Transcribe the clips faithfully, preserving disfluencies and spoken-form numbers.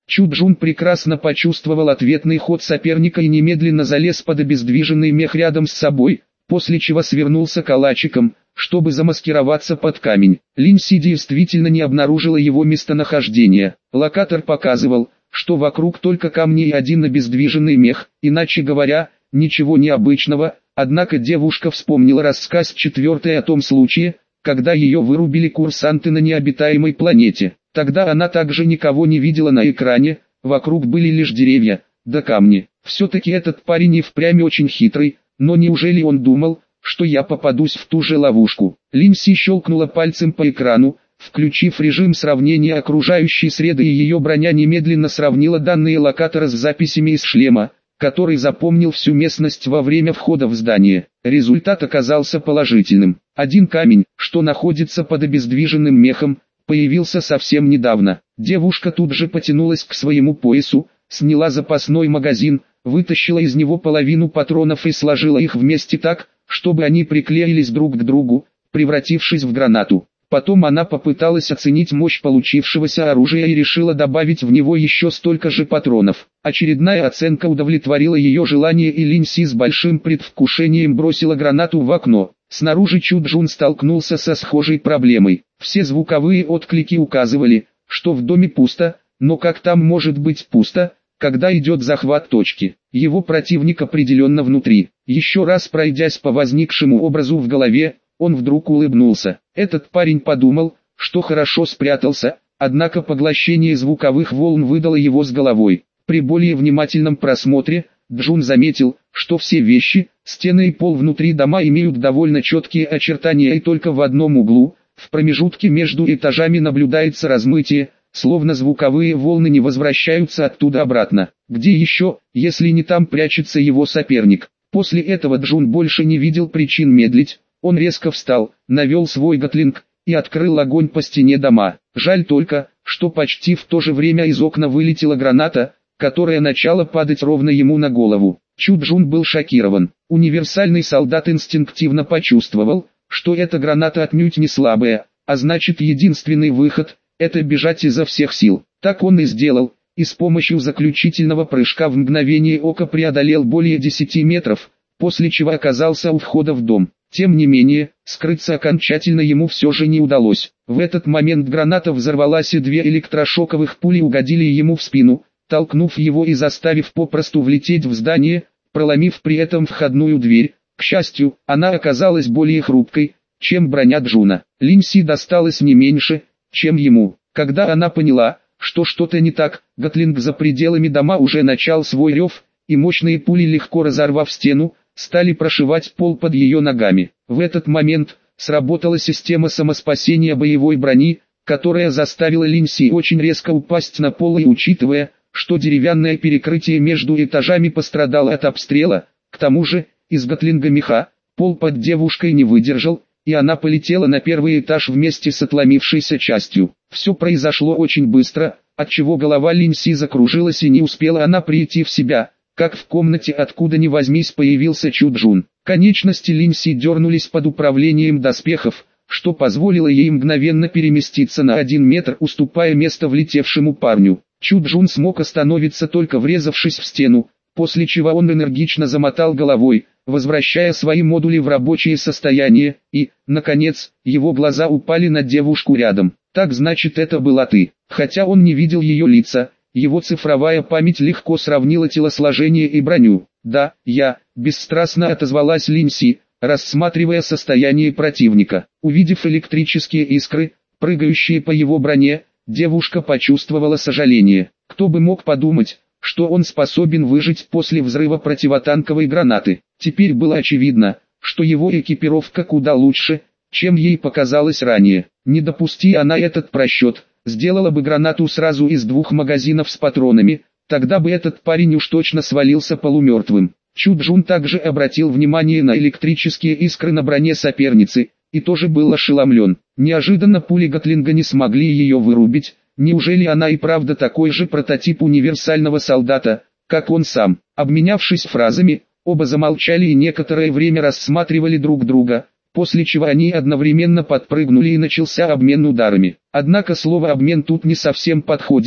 Чу Джун прекрасно почувствовал ответный ход соперника и немедленно залез под обездвиженный мех рядом с собой, после чего свернулся калачиком, чтобы замаскироваться под камень. Линь Си действительно не обнаружила его местонахождение. Локатор показывал, что вокруг только камни и один обездвиженный мех, иначе говоря, ничего необычного, однако девушка вспомнила рассказ четвертый о том случае, когда ее вырубили курсанты на необитаемой планете. Тогда она также никого не видела на экране, вокруг были лишь деревья, да камни. Все-таки этот парень и впрямь очень хитрый, но неужели он думал, что я попадусь в ту же ловушку? Линь Си щелкнула пальцем по экрану, включив режим сравнения окружающей среды, и ее броня немедленно сравнила данные локатора с записями из шлема, который запомнил всю местность во время входа в здание. Результат оказался положительным. Один камень, что находится под обездвиженным мехом, появился совсем недавно. Девушка тут же потянулась к своему поясу, сняла запасной магазин, вытащила из него половину патронов и сложила их вместе так, чтобы они приклеились друг к другу, превратившись в гранату. Потом она попыталась оценить мощь получившегося оружия и решила добавить в него еще столько же патронов. Очередная оценка удовлетворила ее желание, и Линь Си с большим предвкушением бросила гранату в окно. Снаружи Чу Джун столкнулся со схожей проблемой. Все звуковые отклики указывали, что в доме пусто, но как там может быть пусто, когда идет захват точки? Его противник определенно внутри. Еще раз пройдясь по возникшему образу в голове, он вдруг улыбнулся. Этот парень подумал, что хорошо спрятался, однако поглощение звуковых волн выдало его с головой. При более внимательном просмотре, Джун заметил, что все вещи, стены и пол внутри дома имеют довольно четкие очертания, и только в одном углу, в промежутке между этажами, наблюдается размытие, словно звуковые волны не возвращаются оттуда обратно. Где еще, если не там, прячется его соперник? После этого Джун больше не видел причин медлить. Он резко встал, навел свой гатлинг и открыл огонь по стене дома. Жаль только, что почти в то же время из окна вылетела граната, которая начала падать ровно ему на голову. Чу Джун был шокирован. Универсальный солдат инстинктивно почувствовал, что эта граната отнюдь не слабая, а значит единственный выход – это бежать изо всех сил. Так он и сделал, и с помощью заключительного прыжка в мгновение ока преодолел более десяти метров, после чего оказался у входа в дом. Тем не менее, скрыться окончательно ему все же не удалось. В этот момент граната взорвалась, и две электрошоковых пули угодили ему в спину, толкнув его и заставив попросту влететь в здание, проломив при этом входную дверь. К счастью, она оказалась более хрупкой, чем броня Джуна. Линь Си досталось не меньше, чем ему. Когда она поняла, что что-то не так, гатлинг за пределами дома уже начал свой рев, и мощные пули, легко разорвав стену, стали прошивать пол под ее ногами. В этот момент сработала система самоспасения боевой брони, которая заставила Линь Си очень резко упасть на пол, и учитывая, что деревянное перекрытие между этажами пострадало от обстрела, к тому же, из гатлинга меха, пол под девушкой не выдержал, и она полетела на первый этаж вместе с отломившейся частью. Все произошло очень быстро, отчего голова Линь Си закружилась, и не успела она прийти в себя, как в комнате откуда ни возьмись появился Чу Джун. Конечности Линь Си дернулись под управлением доспехов, что позволило ей мгновенно переместиться на один метр, уступая место влетевшему парню. Чу Джун смог остановиться, только врезавшись в стену, после чего он энергично замотал головой, возвращая свои модули в рабочее состояние, и, наконец, его глаза упали на девушку рядом. «Так значит, это была ты». Хотя он не видел ее лица, его цифровая память легко сравнила телосложение и броню. «Да, я», — бесстрастно отозвалась Линь Си, рассматривая состояние противника. Увидев электрические искры, прыгающие по его броне, девушка почувствовала сожаление. Кто бы мог подумать, что он способен выжить после взрыва противотанковой гранаты. Теперь было очевидно, что его экипировка куда лучше, чем ей показалось ранее. Не допусти она этот просчет, сделала бы гранату сразу из двух магазинов с патронами, тогда бы этот парень уж точно свалился полумертвым. Чу Джун также обратил внимание на электрические искры на броне соперницы, и тоже был ошеломлен. Неожиданно пули гатлинга не смогли ее вырубить. Неужели она и правда такой же прототип универсального солдата, как он сам? Обменявшись фразами, оба замолчали и некоторое время рассматривали друг друга, после чего они одновременно подпрыгнули и начался обмен ударами. Однако слово «обмен» тут не совсем подходит.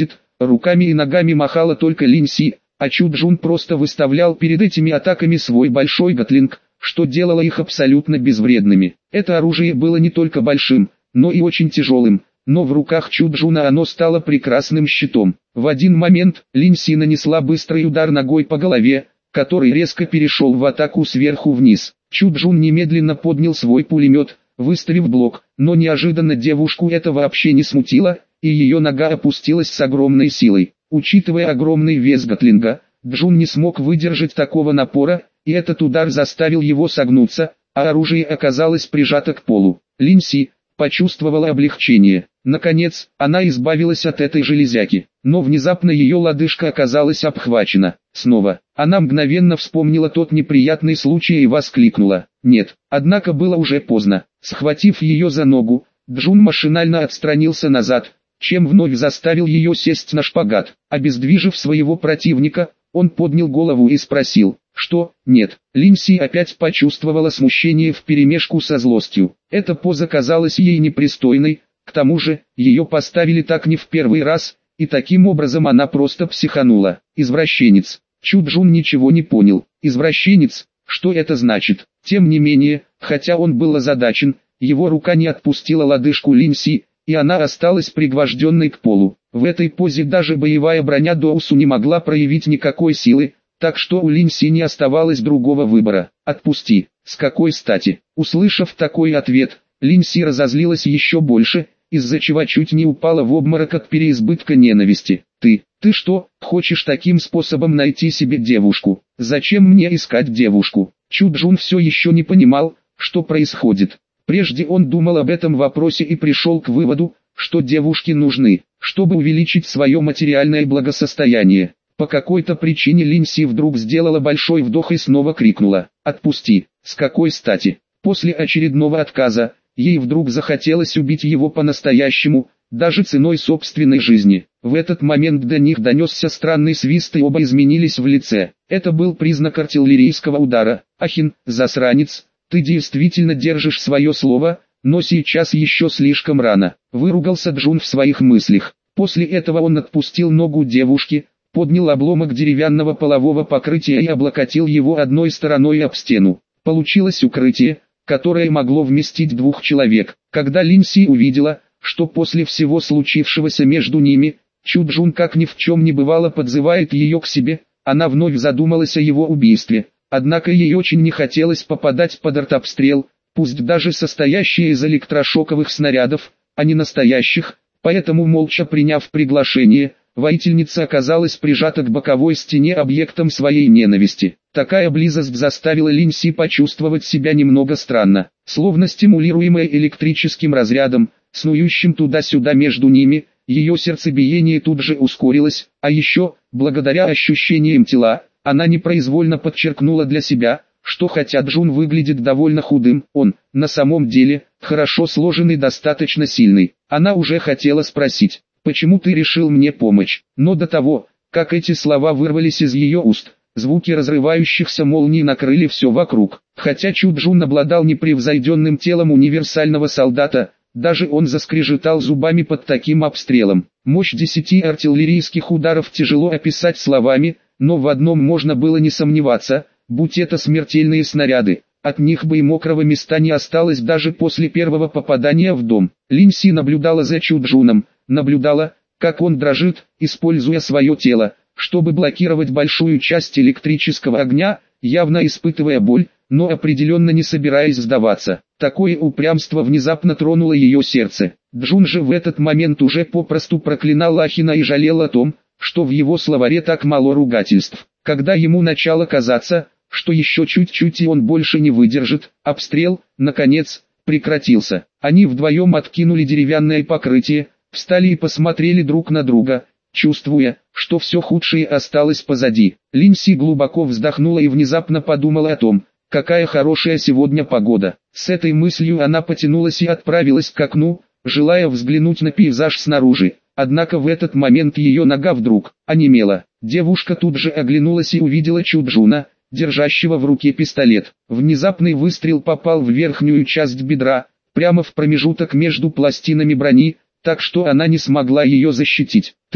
Руками и ногами махала только Линси, а Чуджун просто выставлял перед этими атаками свой большой гатлинг, что делало их абсолютно безвредными. Это оружие было не только большим, но и очень тяжелым, но в руках Чуджуна оно стало прекрасным щитом. В один момент Линси нанесла быстрый удар ногой по голове, который резко перешел в атаку сверху вниз. Чуджун немедленно поднял свой пулемет, выставив блок, но неожиданно девушку это вообще не смутило, и ее нога опустилась с огромной силой. Учитывая огромный вес гатлинга, Джун не смог выдержать такого напора, и этот удар заставил его согнуться, а оружие оказалось прижато к полу. Линси почувствовала облегчение. Наконец, она избавилась от этой железяки, но внезапно ее лодыжка оказалась обхвачена. Снова, она мгновенно вспомнила тот неприятный случай и воскликнула: «Нет!» Однако было уже поздно. Схватив ее за ногу, Джун машинально отстранился назад, чем вновь заставил ее сесть на шпагат. Обездвижив своего противника, он поднял голову и спросил: «Что?» «Нет». Линси опять почувствовала смущение вперемешку со злостью. Эта поза казалась ей непристойной, к тому же, ее поставили так не в первый раз, и таким образом она просто психанула. «Извращенец». Чуджун ничего не понял. «Извращенец? Что это значит?» Тем не менее, хотя он был озадачен, его рука не отпустила лодыжку Линси, и она осталась пригвожденной к полу. В этой позе даже боевая броня Доусу не могла проявить никакой силы, так что у Линси не оставалось другого выбора. «Отпусти». С какой стати? Услышав такой ответ, Линси разозлилась еще больше, из-за чего чуть не упала в обморок от переизбытка ненависти. «Ты, ты что, хочешь таким способом найти себе девушку? Зачем мне искать девушку?» Чуджун все еще не понимал, что происходит. Прежде он думал об этом вопросе и пришел к выводу, что девушки нужны, чтобы увеличить свое материальное благосостояние. По какой-то причине Линси вдруг сделала большой вдох и снова крикнула: «Отпусти!» С какой стати? После очередного отказа, ей вдруг захотелось убить его по-настоящему, даже ценой собственной жизни. В этот момент до них донесся странный свист, и оба изменились в лице. Это был признак артиллерийского удара. «Ахин, засранец, ты действительно держишь свое слово, но сейчас еще слишком рано», — выругался Джун в своих мыслях. После этого он отпустил ногу девушки, поднял обломок деревянного полового покрытия и облокотил его одной стороной об стену. Получилось укрытие, которое могло вместить двух человек. Когда Линси увидела, что после всего случившегося между ними, Чуджун как ни в чем не бывало подзывает ее к себе, она вновь задумалась о его убийстве. Однако ей очень не хотелось попадать под артобстрел, пусть даже состоящий из электрошоковых снарядов, а не настоящих, поэтому, молча приняв приглашение, воительница оказалась прижата к боковой стене объектом своей ненависти. Такая близость заставила Линси почувствовать себя немного странно, словно стимулируемая электрическим разрядом, снующим туда-сюда между ними. Ее сердцебиение тут же ускорилось, а еще, благодаря ощущениям тела, она непроизвольно подчеркнула для себя, что хотя Джун выглядит довольно худым, он, на самом деле, хорошо сложен и достаточно сильный. Она уже хотела спросить: «Почему ты решил мне помочь?» Но до того, как эти слова вырвались из ее уст, звуки разрывающихся молний накрыли все вокруг. Хотя Чуджун обладал непревзойденным телом универсального солдата, даже он заскрежетал зубами под таким обстрелом. Мощь десяти артиллерийских ударов тяжело описать словами, но в одном можно было не сомневаться: будь это смертельные снаряды, от них бы и мокрого места не осталось даже после первого попадания в дом. Линси наблюдала за Чуджуном, наблюдала, как он дрожит, используя свое тело, чтобы блокировать большую часть электрического огня, явно испытывая боль, но определенно не собираясь сдаваться. Такое упрямство внезапно тронуло ее сердце. Джун же в этот момент уже попросту проклинал Ахина и жалел о том, что в его словаре так мало ругательств. Когда ему начало казаться, что еще чуть-чуть и он больше не выдержит, обстрел, наконец, прекратился. Они вдвоем откинули деревянное покрытие, встали и посмотрели друг на друга, чувствуя, что все худшее осталось позади. Линси глубоко вздохнула и внезапно подумала о том, какая хорошая сегодня погода. С этой мыслью она потянулась и отправилась к окну, желая взглянуть на пейзаж снаружи. Однако в этот момент ее нога вдруг онемела. Девушка тут же оглянулась и увидела Чуджуна, держащего в руке пистолет. Внезапный выстрел попал в верхнюю часть бедра, прямо в промежуток между пластинами брони, так что она не смогла ее защитить. «Ты!» –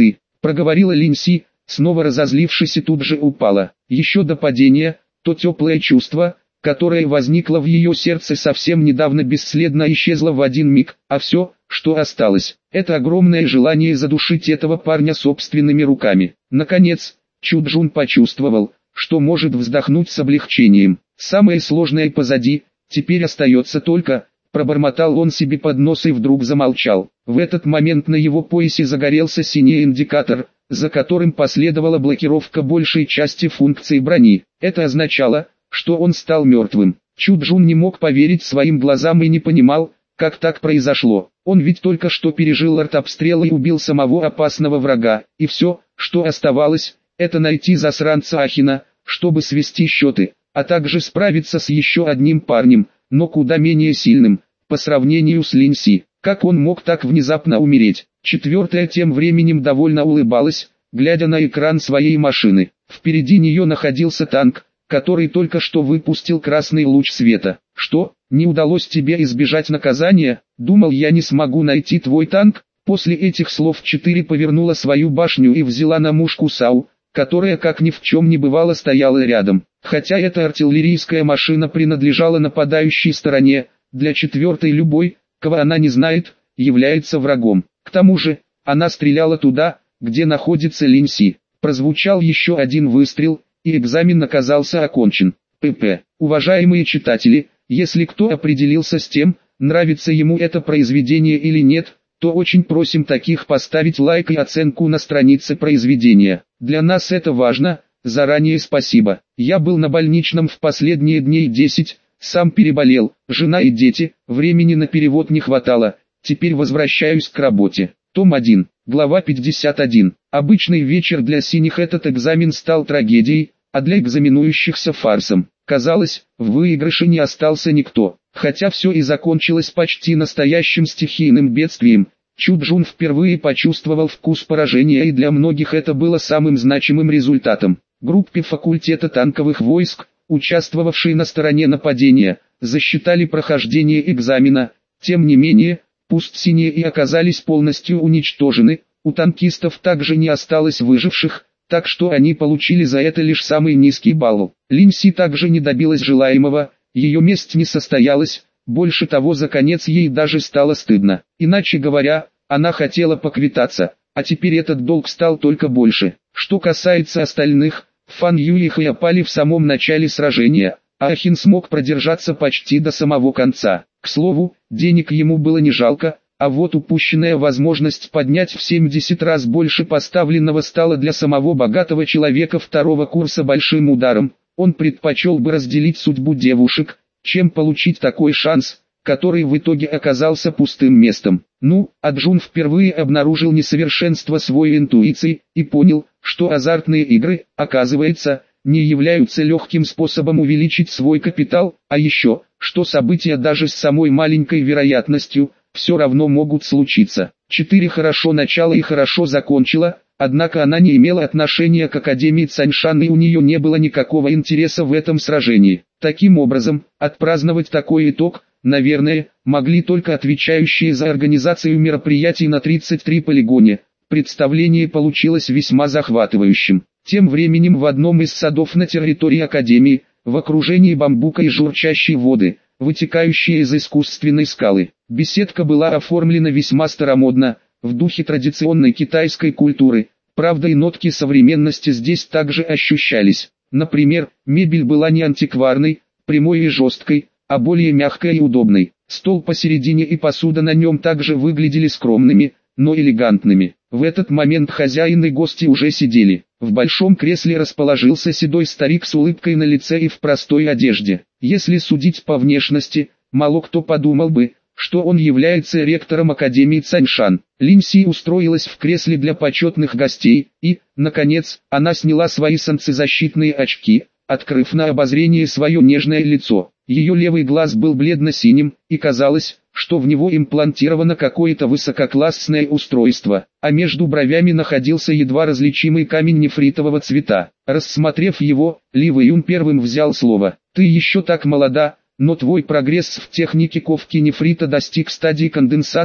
проговорила Линси, снова разозлившись, и тут же упала. Еще до падения, то теплое чувство, которое возникло в ее сердце совсем недавно, бесследно исчезло в один миг, а все, что осталось, это огромное желание задушить этого парня собственными руками. Наконец, Чуджун почувствовал, что может вздохнуть с облегчением. Самое сложное позади, теперь остается только... Пробормотал он себе под нос и вдруг замолчал. В этот момент на его поясе загорелся синий индикатор, за которым последовала блокировка большей части функций брони. Это означало, что он стал мертвым. Чуджун не мог поверить своим глазам и не понимал, как так произошло. Он ведь только что пережил артобстрел и убил самого опасного врага, и все, что оставалось, это найти засранца Ахина, чтобы свести счеты, а также справиться с еще одним парнем, но куда менее сильным, по сравнению с Линси. Как он мог так внезапно умереть? Четвертая тем временем довольно улыбалась, глядя на экран своей машины. Впереди нее находился танк, который только что выпустил красный луч света. «Что, не удалось тебе избежать наказания? Думал, я не смогу найти твой танк?» После этих слов четыре повернула свою башню и взяла на мушку Сау, которая как ни в чем не бывало стояла рядом. Хотя эта артиллерийская машина принадлежала нападающей стороне, для четвертой любой, кого она не знает, является врагом. К тому же, она стреляла туда, где находится Линси. Прозвучал еще один выстрел, и экзамен оказался окончен. ПП. Уважаемые читатели, если кто определился с тем, нравится ему это произведение или нет, то очень просим таких поставить лайк и оценку на странице произведения. Для нас это важно, заранее спасибо. Я был на больничном в последние дней десять, сам переболел, жена и дети, времени на перевод не хватало, теперь возвращаюсь к работе. Том один, глава пятьдесят один. Обычный вечер для синих этот экзамен стал трагедией, а для экзаменующихся фарсом. Казалось, в выигрыше не остался никто. Хотя все и закончилось почти настоящим стихийным бедствием, Чуджун впервые почувствовал вкус поражения, и для многих это было самым значимым результатом. Группе факультета танковых войск, участвовавшей на стороне нападения, засчитали прохождение экзамена. Тем не менее, пусть синие и оказались полностью уничтожены, у танкистов также не осталось выживших, так что они получили за это лишь самый низкий балл. Линси также не добилась желаемого, ее месть не состоялась, больше того, за конец ей даже стало стыдно. Иначе говоря, она хотела поквитаться, а теперь этот долг стал только больше. Что касается остальных, Фан Юй и Хэ опали в самом начале сражения, а Ахин смог продержаться почти до самого конца. К слову, денег ему было не жалко, а вот упущенная возможность поднять в семьдесят раз больше поставленного стала для самого богатого человека второго курса большим ударом. Он предпочел бы разделить судьбу девушек, чем получить такой шанс, который в итоге оказался пустым местом. Ну, а Джун впервые обнаружил несовершенство своей интуиции и понял, что азартные игры, оказывается, не являются легким способом увеличить свой капитал, а еще, что события даже с самой маленькой вероятностью, все равно могут случиться. четыре хорошо начала и хорошо закончила, однако она не имела отношения к Академии Цаньшан, и у нее не было никакого интереса в этом сражении. Таким образом, отпраздновать такой итог, наверное, могли только отвечающие за организацию мероприятий на тридцать три полигоне. Представление получилось весьма захватывающим. Тем временем в одном из садов на территории Академии, в окружении бамбука и журчащей воды, вытекающей из искусственной скалы, беседка была оформлена весьма старомодно, в духе традиционной китайской культуры. Правда, и нотки современности здесь также ощущались. Например, мебель была не антикварной, прямой и жесткой, а более мягкой и удобной. Стол посередине и посуда на нем также выглядели скромными, но элегантными. В этот момент хозяин и гости уже сидели. В большом кресле расположился седой старик с улыбкой на лице и в простой одежде. Если судить по внешности, мало кто подумал бы, что он является ректором Академии Цаньшан. Линси устроилась в кресле для почетных гостей, и, наконец, она сняла свои солнцезащитные очки, открыв на обозрение свое нежное лицо. Ее левый глаз был бледно-синим, и казалось, что в него имплантировано какое-то высококлассное устройство, а между бровями находился едва различимый камень нефритового цвета. Рассмотрев его, Ли Вэйюн первым взял слово. «Ты еще так молода, но твой прогресс в технике ковки нефрита достиг стадии конденсации,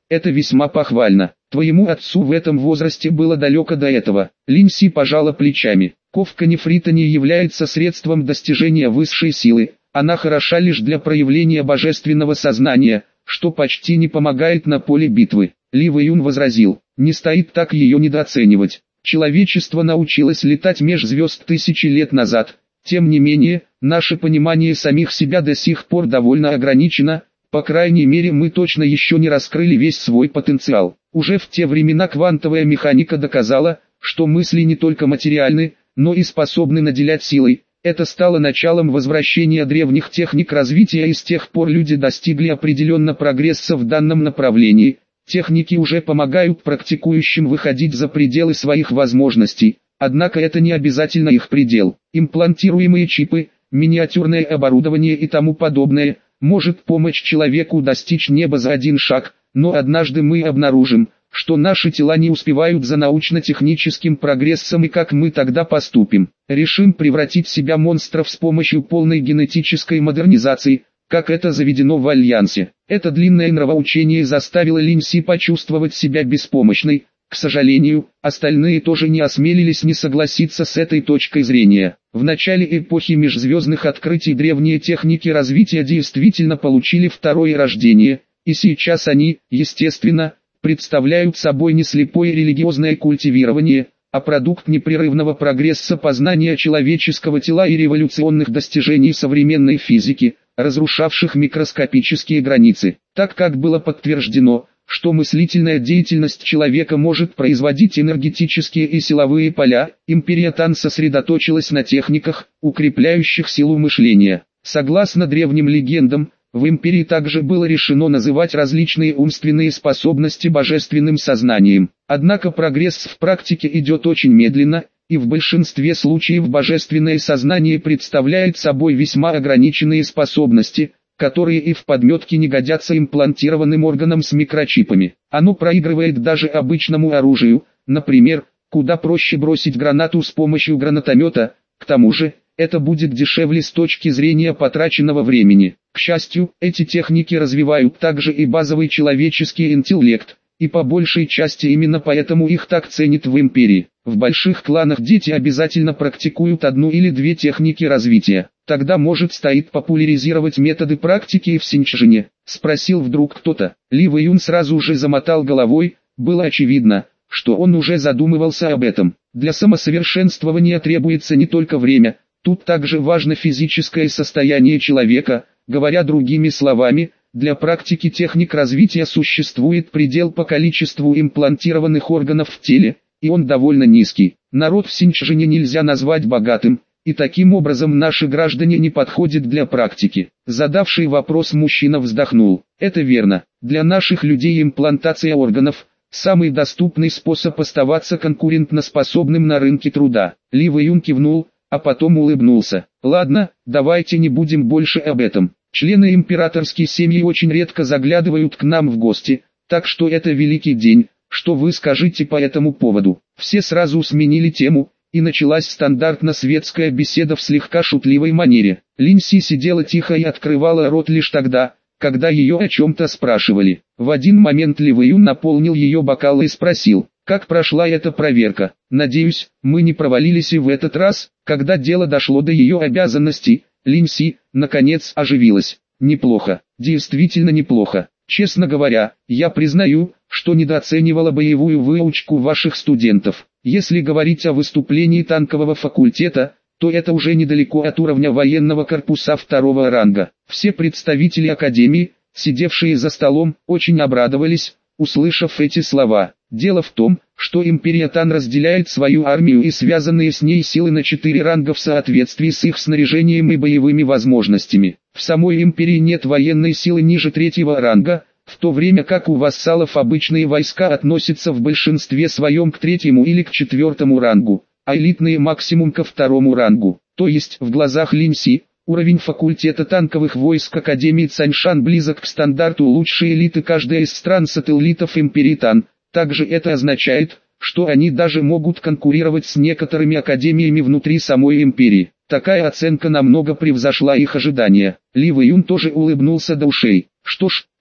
Это весьма похвально. Твоему отцу в этом возрасте было далеко до этого. Линь Си пожала плечами. Ковка нефрита не является средством достижения высшей силы. Она хороша лишь для проявления божественного сознания, что почти не помогает на поле битвы. Ли Вэйюн возразил, не стоит так ее недооценивать. Человечество научилось летать меж звезд тысячи лет назад. Тем не менее, наше понимание самих себя до сих пор довольно ограничено. По крайней мере, мы точно еще не раскрыли весь свой потенциал. Уже в те времена квантовая механика доказала, что мысли не только материальны, но и способны наделять силой. Это стало началом возвращения древних техник развития, и с тех пор люди достигли определенно прогресса в данном направлении. Техники уже помогают практикующим выходить за пределы своих возможностей, однако это не обязательно их предел. Имплантируемые чипы, миниатюрное оборудование и тому подобное может помочь человеку достичь неба за один шаг, но однажды мы обнаружим, что наши тела не успевают за научно-техническим прогрессом, и как мы тогда поступим? Решим превратить себя монстров с помощью полной генетической модернизации, как это заведено в Альянсе. Это длинное нравоучение заставило Линь Си почувствовать себя беспомощной. К сожалению, остальные тоже не осмелились не согласиться с этой точкой зрения. В начале эпохи межзвездных открытий древние техники развития действительно получили второе рождение, и сейчас они, естественно, представляют собой не слепое религиозное культивирование, а продукт непрерывного прогресса познания человеческого тела и революционных достижений современной физики, разрушавших микроскопические границы. Так как было подтверждено, что мыслительная деятельность человека может производить энергетические и силовые поля, империя Тан сосредоточилась на техниках, укрепляющих силу мышления. Согласно древним легендам, в империи также было решено называть различные умственные способности божественным сознанием. Однако прогресс в практике идет очень медленно, и в большинстве случаев божественное сознание представляет собой весьма ограниченные способности, которые и в подметке не годятся имплантированным органам с микрочипами. Оно проигрывает даже обычному оружию, например, куда проще бросить гранату с помощью гранатомета, к тому же, это будет дешевле с точки зрения потраченного времени. К счастью, эти техники развивают также и базовый человеческий интеллект, и по большей части именно поэтому их так ценят в империи. В больших кланах дети обязательно практикуют одну или две техники развития. Тогда может стоит популяризировать методы практики и в Синьчжэне? Спросил вдруг кто-то. Ли Вэйюн сразу же замотал головой, было очевидно, что он уже задумывался об этом. Для самосовершенствования требуется не только время, тут также важно физическое состояние человека. Говоря другими словами, для практики техник развития существует предел по количеству имплантированных органов в теле, и он довольно низкий. Народ в Синьчжэне нельзя назвать богатым, и таким образом наши граждане не подходят для практики. Задавший вопрос мужчина вздохнул. Это верно, для наших людей имплантация органов – самый доступный способ оставаться конкурентоспособным на рынке труда. Ли Вэйюн кивнул, а потом улыбнулся. Ладно, давайте не будем больше об этом. Члены императорской семьи очень редко заглядывают к нам в гости, так что это великий день. Что вы скажете по этому поводу? Все сразу сменили тему, и началась стандартно светская беседа в слегка шутливой манере. Линь Си сидела тихо и открывала рот лишь тогда, когда ее о чем-то спрашивали. В один момент Ли Вэйюн наполнил ее бокал и спросил, как прошла эта проверка. Надеюсь, мы не провалились и в этот раз. Когда дело дошло до ее обязанностей, Линь Си, наконец, оживилась. Неплохо, действительно неплохо. Честно говоря, я признаю, что недооценивала боевую выучку ваших студентов. Если говорить о выступлении танкового факультета, то это уже недалеко от уровня военного корпуса второго ранга. Все представители академии, сидевшие за столом, очень обрадовались, услышав эти слова. Дело в том, что империя Тан разделяет свою армию и связанные с ней силы на четыре ранга в соответствии с их снаряжением и боевыми возможностями. В самой империи нет военной силы ниже третьего ранга, в то время как у вассалов обычные войска относятся в большинстве своем к третьему или к четвертому рангу, а элитные максимум ко второму рангу. То есть, в глазах Линь Си, уровень факультета танковых войск Академии Цаньшан близок к стандарту лучшей элиты каждой из стран-сателлитов империи Тан. Также это означает, что они даже могут конкурировать с некоторыми академиями внутри самой империи. Такая оценка намного превзошла их ожидания. Ли Вэйюн тоже улыбнулся до ушей. Что ж,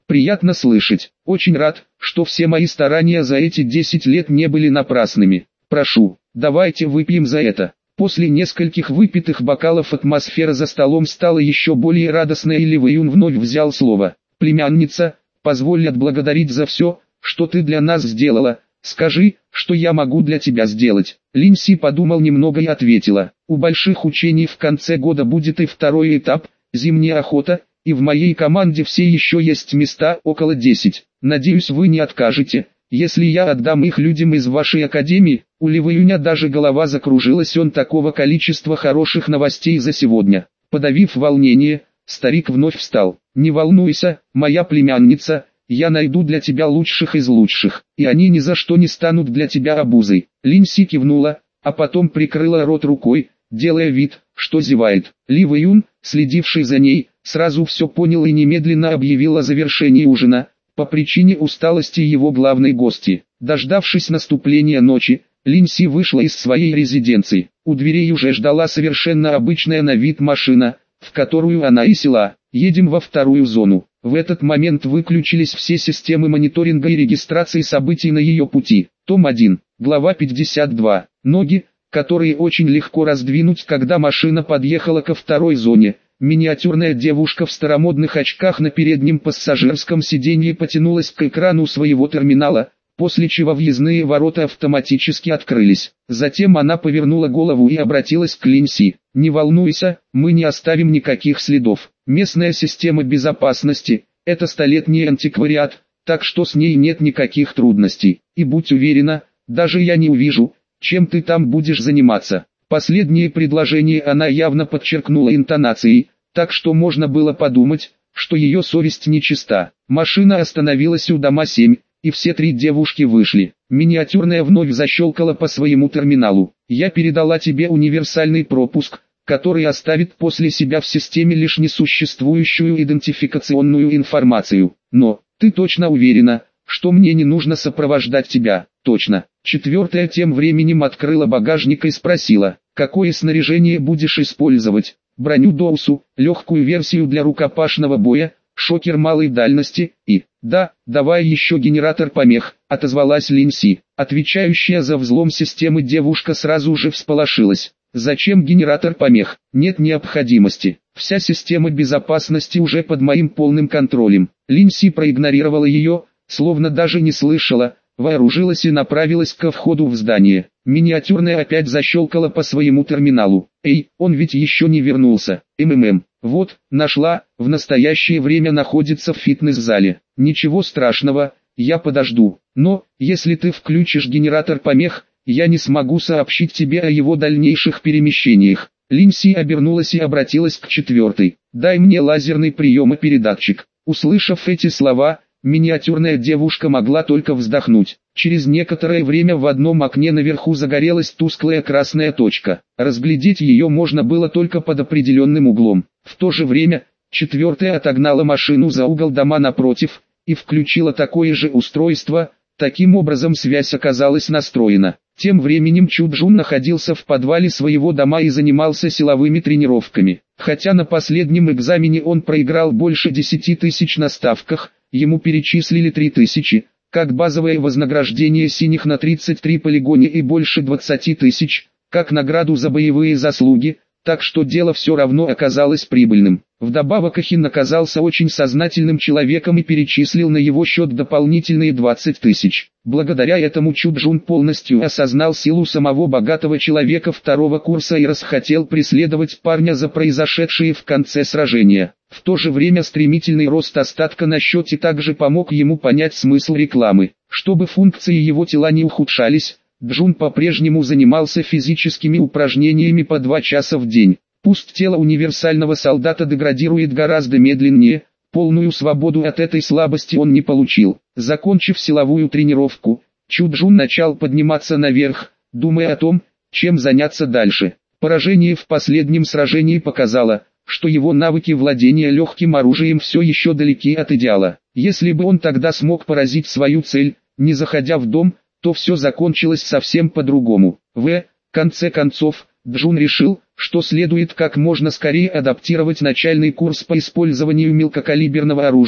Приятно слышать. Очень рад, что все мои старания за эти десять лет не были напрасными. Прошу, давайте выпьем за это. После нескольких выпитых бокалов атмосфера за столом стала еще более радостной, и Ли Вэйюн вновь взял слово. «Племянница, позволь отблагодарить за все, что ты для нас сделала. Скажи, что я могу для тебя сделать». Лин Си подумал немного и ответила: «У больших учений в конце года будет и второй этап, зимняя охота, и в моей команде все еще есть места, около десяти. Надеюсь, вы не откажете, если я отдам их людям из вашей академии». У Ли Вэйюня даже голова закружилась, он такого количества хороших новостей за сегодня. Подавив волнение, старик вновь встал. «Не волнуйся, моя племянница, я найду для тебя лучших из лучших, и они ни за что не станут для тебя обузой». Лин Си кивнула, а потом прикрыла рот рукой, делая вид, что зевает. Ли Вэйюн, следивший за ней, сразу все понял и немедленно объявил о завершении ужина, по причине усталости его главной гости. Дождавшись наступления ночи, Лин Си вышла из своей резиденции. У дверей уже ждала совершенно обычная на вид машина, в которую она и села. «Едем во вторую зону». В этот момент выключились все системы мониторинга и регистрации событий на ее пути. Том один, глава пятьдесят два. Ноги, которые очень легко раздвинуть, когда машина подъехала ко второй зоне. Миниатюрная девушка в старомодных очках на переднем пассажирском сиденье потянулась к экрану своего терминала, после чего въездные ворота автоматически открылись. Затем она повернула голову и обратилась к Лин Си. «Не волнуйся, мы не оставим никаких следов. Местная система безопасности – это столетний антиквариат, так что с ней нет никаких трудностей. И будь уверена, даже я не увижу, чем ты там будешь заниматься». Последнее предложение она явно подчеркнула интонацией, так что можно было подумать, что ее совесть нечиста. Машина остановилась у дома семь, и все три девушки вышли. Миниатюрная вновь защелкала по своему терминалу. «Я передала тебе универсальный пропуск, который оставит после себя в системе лишь несуществующую идентификационную информацию. Но, ты точно уверена, что мне не нужно сопровождать тебя?» «Точно». Четвертая тем временем открыла багажник и спросила: «Какое снаряжение будешь использовать? Броню Доусу, легкую версию для рукопашного боя, шокер малой дальности и...» «Да, давай еще генератор помех», — отозвалась Лин Си. Отвечающая за взлом системы девушка сразу же всполошилась. «Зачем генератор помех? Нет необходимости. Вся система безопасности уже под моим полным контролем». Лин Си проигнорировала ее, словно даже не слышала, вооружилась и направилась ко входу в здание. Миниатюрная опять защелкала по своему терминалу. «Эй, он ведь еще не вернулся. МММ. Вот, нашла, в настоящее время находится в фитнес-зале. Ничего страшного, я подожду. Но, если ты включишь генератор помех, я не смогу сообщить тебе о его дальнейших перемещениях». Лин Си обернулась и обратилась к четвертой. «Дай мне лазерный приемопередатчик». Услышав эти слова, миниатюрная девушка могла только вздохнуть. Через некоторое время в одном окне наверху загорелась тусклая красная точка. Разглядеть ее можно было только под определенным углом. В то же время, четвертая отогнала машину за угол дома напротив и включила такое же устройство. Таким образом связь оказалась настроена. Тем временем Чуджун находился в подвале своего дома и занимался силовыми тренировками. Хотя на последнем экзамене он проиграл больше десяти тысяч на ставках, ему перечислили три тысячи, как базовое вознаграждение синих на тридцать три полигоне и больше двадцати тысяч, как награду за боевые заслуги, так что дело все равно оказалось прибыльным. Вдобавок Ахин оказался очень сознательным человеком и перечислил на его счет дополнительные двадцать тысяч. Благодаря этому Чуджун полностью осознал силу самого богатого человека второго курса и расхотел преследовать парня за произошедшие в конце сражения. В то же время стремительный рост остатка на счете также помог ему понять смысл рекламы. Чтобы функции его тела не ухудшались, Джун по-прежнему занимался физическими упражнениями по два часа в день. Пусть тело универсального солдата деградирует гораздо медленнее, полную свободу от этой слабости он не получил. Закончив силовую тренировку, Чуджун начал подниматься наверх, думая о том, чем заняться дальше. Поражение в последнем сражении показало, что его навыки владения легким оружием все еще далеки от идеала. Если бы он тогда смог поразить свою цель, не заходя в дом, то все закончилось совсем по-другому. В конце концов, Джун решил, что следует как можно скорее адаптировать начальный курс по использованию мелкокалиберного оружия,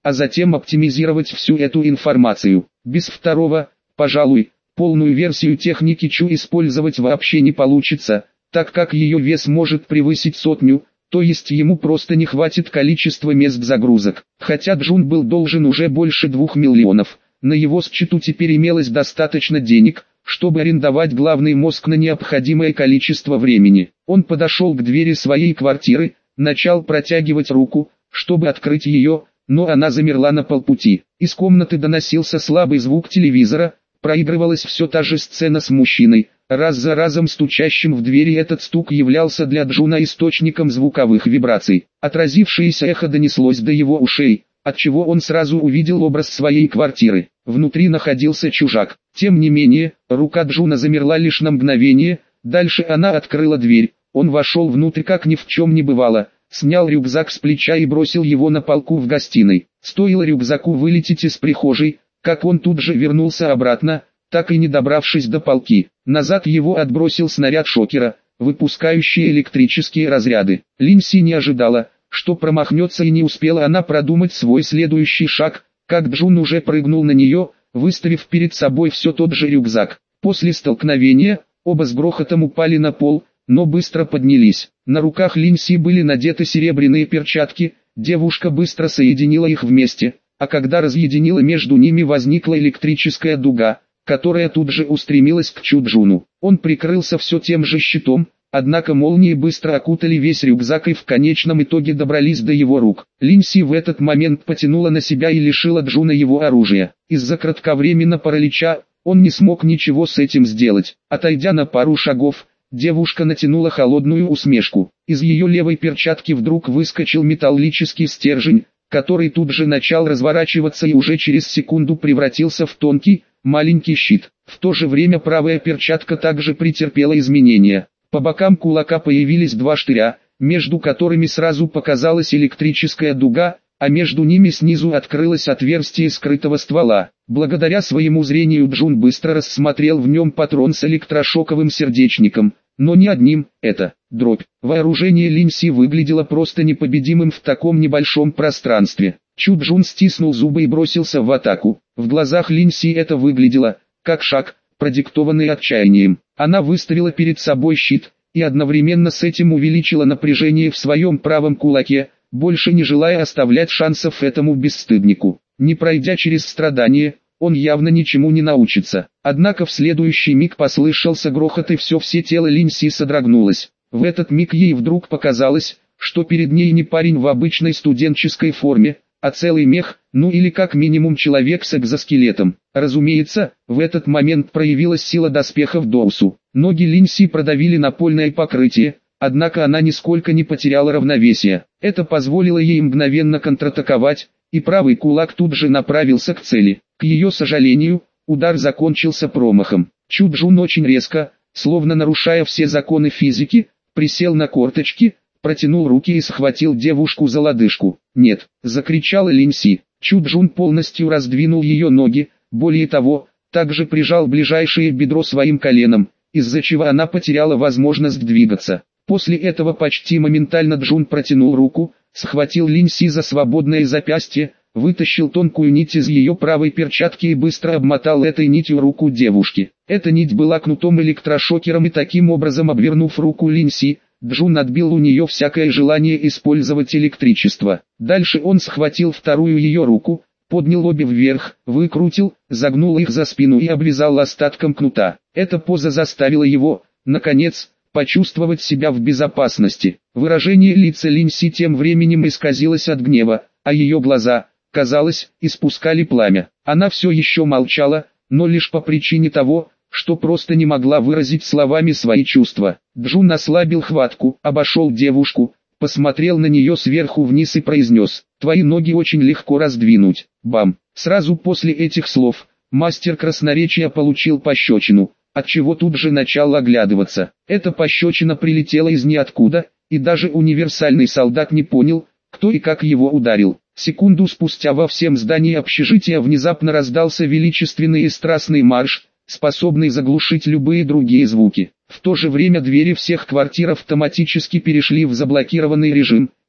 а затем оптимизировать всю эту информацию. Без второго, пожалуй, полную версию техники Чу использовать вообще не получится, так как ее вес может превысить сотню, то есть ему просто не хватит количества мест загрузок. Хотя Джун был должен уже больше двух миллионов, на его счету теперь имелось достаточно денег, чтобы арендовать главный мозг на необходимое количество времени. Он подошел к двери своей квартиры, начал протягивать руку, чтобы открыть ее, но она замерла на полпути. Из комнаты доносился слабый звук телевизора, проигрывалась все та же сцена с мужчиной, раз за разом стучащим в двери. Этот стук являлся для Джуна источником звуковых вибраций. Отразившееся эхо донеслось до его ушей, отчего он сразу увидел образ своей квартиры. Внутри находился чужак. Тем не менее, рука Джуна замерла лишь на мгновение, дальше она открыла дверь. Он вошел внутрь как ни в чем не бывало, снял рюкзак с плеча и бросил его на полку в гостиной. Стоило рюкзаку вылететь из прихожей, как он тут же вернулся обратно, так и не добравшись до полки. Назад его отбросил снаряд шокера, выпускающий электрические разряды. Линси не ожидала, что промахнется, и не успела она продумать свой следующий шаг, как Джун уже прыгнул на нее, выставив перед собой все тот же рюкзак. После столкновения, оба с грохотом упали на пол, но быстро поднялись. На руках Линси были надеты серебряные перчатки, девушка быстро соединила их вместе, а когда разъединила, между ними возникла электрическая дуга, которая тут же устремилась к Чу Джуну. Он прикрылся все тем же щитом, однако молнии быстро окутали весь рюкзак и в конечном итоге добрались до его рук. Линси в этот момент потянула на себя и лишила Джуна его оружия. Из-за кратковременного паралича он не смог ничего с этим сделать. Отойдя на пару шагов, девушка натянула холодную усмешку. Из ее левой перчатки вдруг выскочил металлический стержень, который тут же начал разворачиваться и уже через секунду превратился в тонкий, маленький щит. В то же время правая перчатка также претерпела изменения. По бокам кулака появились два штыря, между которыми сразу показалась электрическая дуга, а между ними снизу открылось отверстие скрытого ствола. Благодаря своему зрению Джун быстро рассмотрел в нем патрон с электрошоковым сердечником, но не одним, это дробь. Вооружение Линси выглядело просто непобедимым в таком небольшом пространстве. Чу Джун стиснул зубы и бросился в атаку. В глазах Линси это выглядело как шаг, продиктованный отчаянием. Она выставила перед собой щит, и одновременно с этим увеличила напряжение в своем правом кулаке, больше не желая оставлять шансов этому бесстыднику. Не пройдя через страдания, он явно ничему не научится. Однако в следующий миг послышался грохот, и все все тело Линси содрогнулось. В этот миг ей вдруг показалось, что перед ней не парень в обычной студенческой форме, а целый мех, ну или как минимум человек с экзоскелетом. Разумеется, в этот момент проявилась сила доспехов Доусу. Ноги Линси продавили напольное покрытие, однако она нисколько не потеряла равновесия. Это позволило ей мгновенно контратаковать, и правый кулак тут же направился к цели. К ее сожалению, удар закончился промахом. Чу Джун очень резко, словно нарушая все законы физики, присел на корточки, протянул руки и схватил девушку за лодыжку. «Нет!» – закричала Линси. Чу Джун полностью раздвинул ее ноги, более того, также прижал ближайшее бедро своим коленом, из-за чего она потеряла возможность двигаться. После этого почти моментально Джун протянул руку, схватил Линси за свободное запястье, вытащил тонкую нить из ее правой перчатки и быстро обмотал этой нитью руку девушки. Эта нить была кнутом электрошокером, и таким образом, обвернув руку Линси, Джун отбил у нее всякое желание использовать электричество. Дальше он схватил вторую ее руку, поднял обе вверх, выкрутил, загнул их за спину и обвязал остатком кнута. Эта поза заставила его, наконец, почувствовать себя в безопасности. Выражение лица Линси тем временем исказилось от гнева, а ее глаза, казалось, испускали пламя. Она все еще молчала, но лишь по причине того, что просто не могла выразить словами свои чувства. Джун ослабил хватку, обошел девушку, посмотрел на нее сверху вниз и произнес: «Твои ноги очень легко раздвинуть». Бам! Сразу после этих слов, мастер красноречия получил пощечину, отчего тут же начал оглядываться. Эта пощечина прилетела из ниоткуда, и даже универсальный солдат не понял, кто и как его ударил. Секунду спустя во всем здании общежития внезапно раздался величественный и страстный марш, способный заглушить любые другие звуки. В то же время двери всех квартир автоматически перешли в заблокированный режим,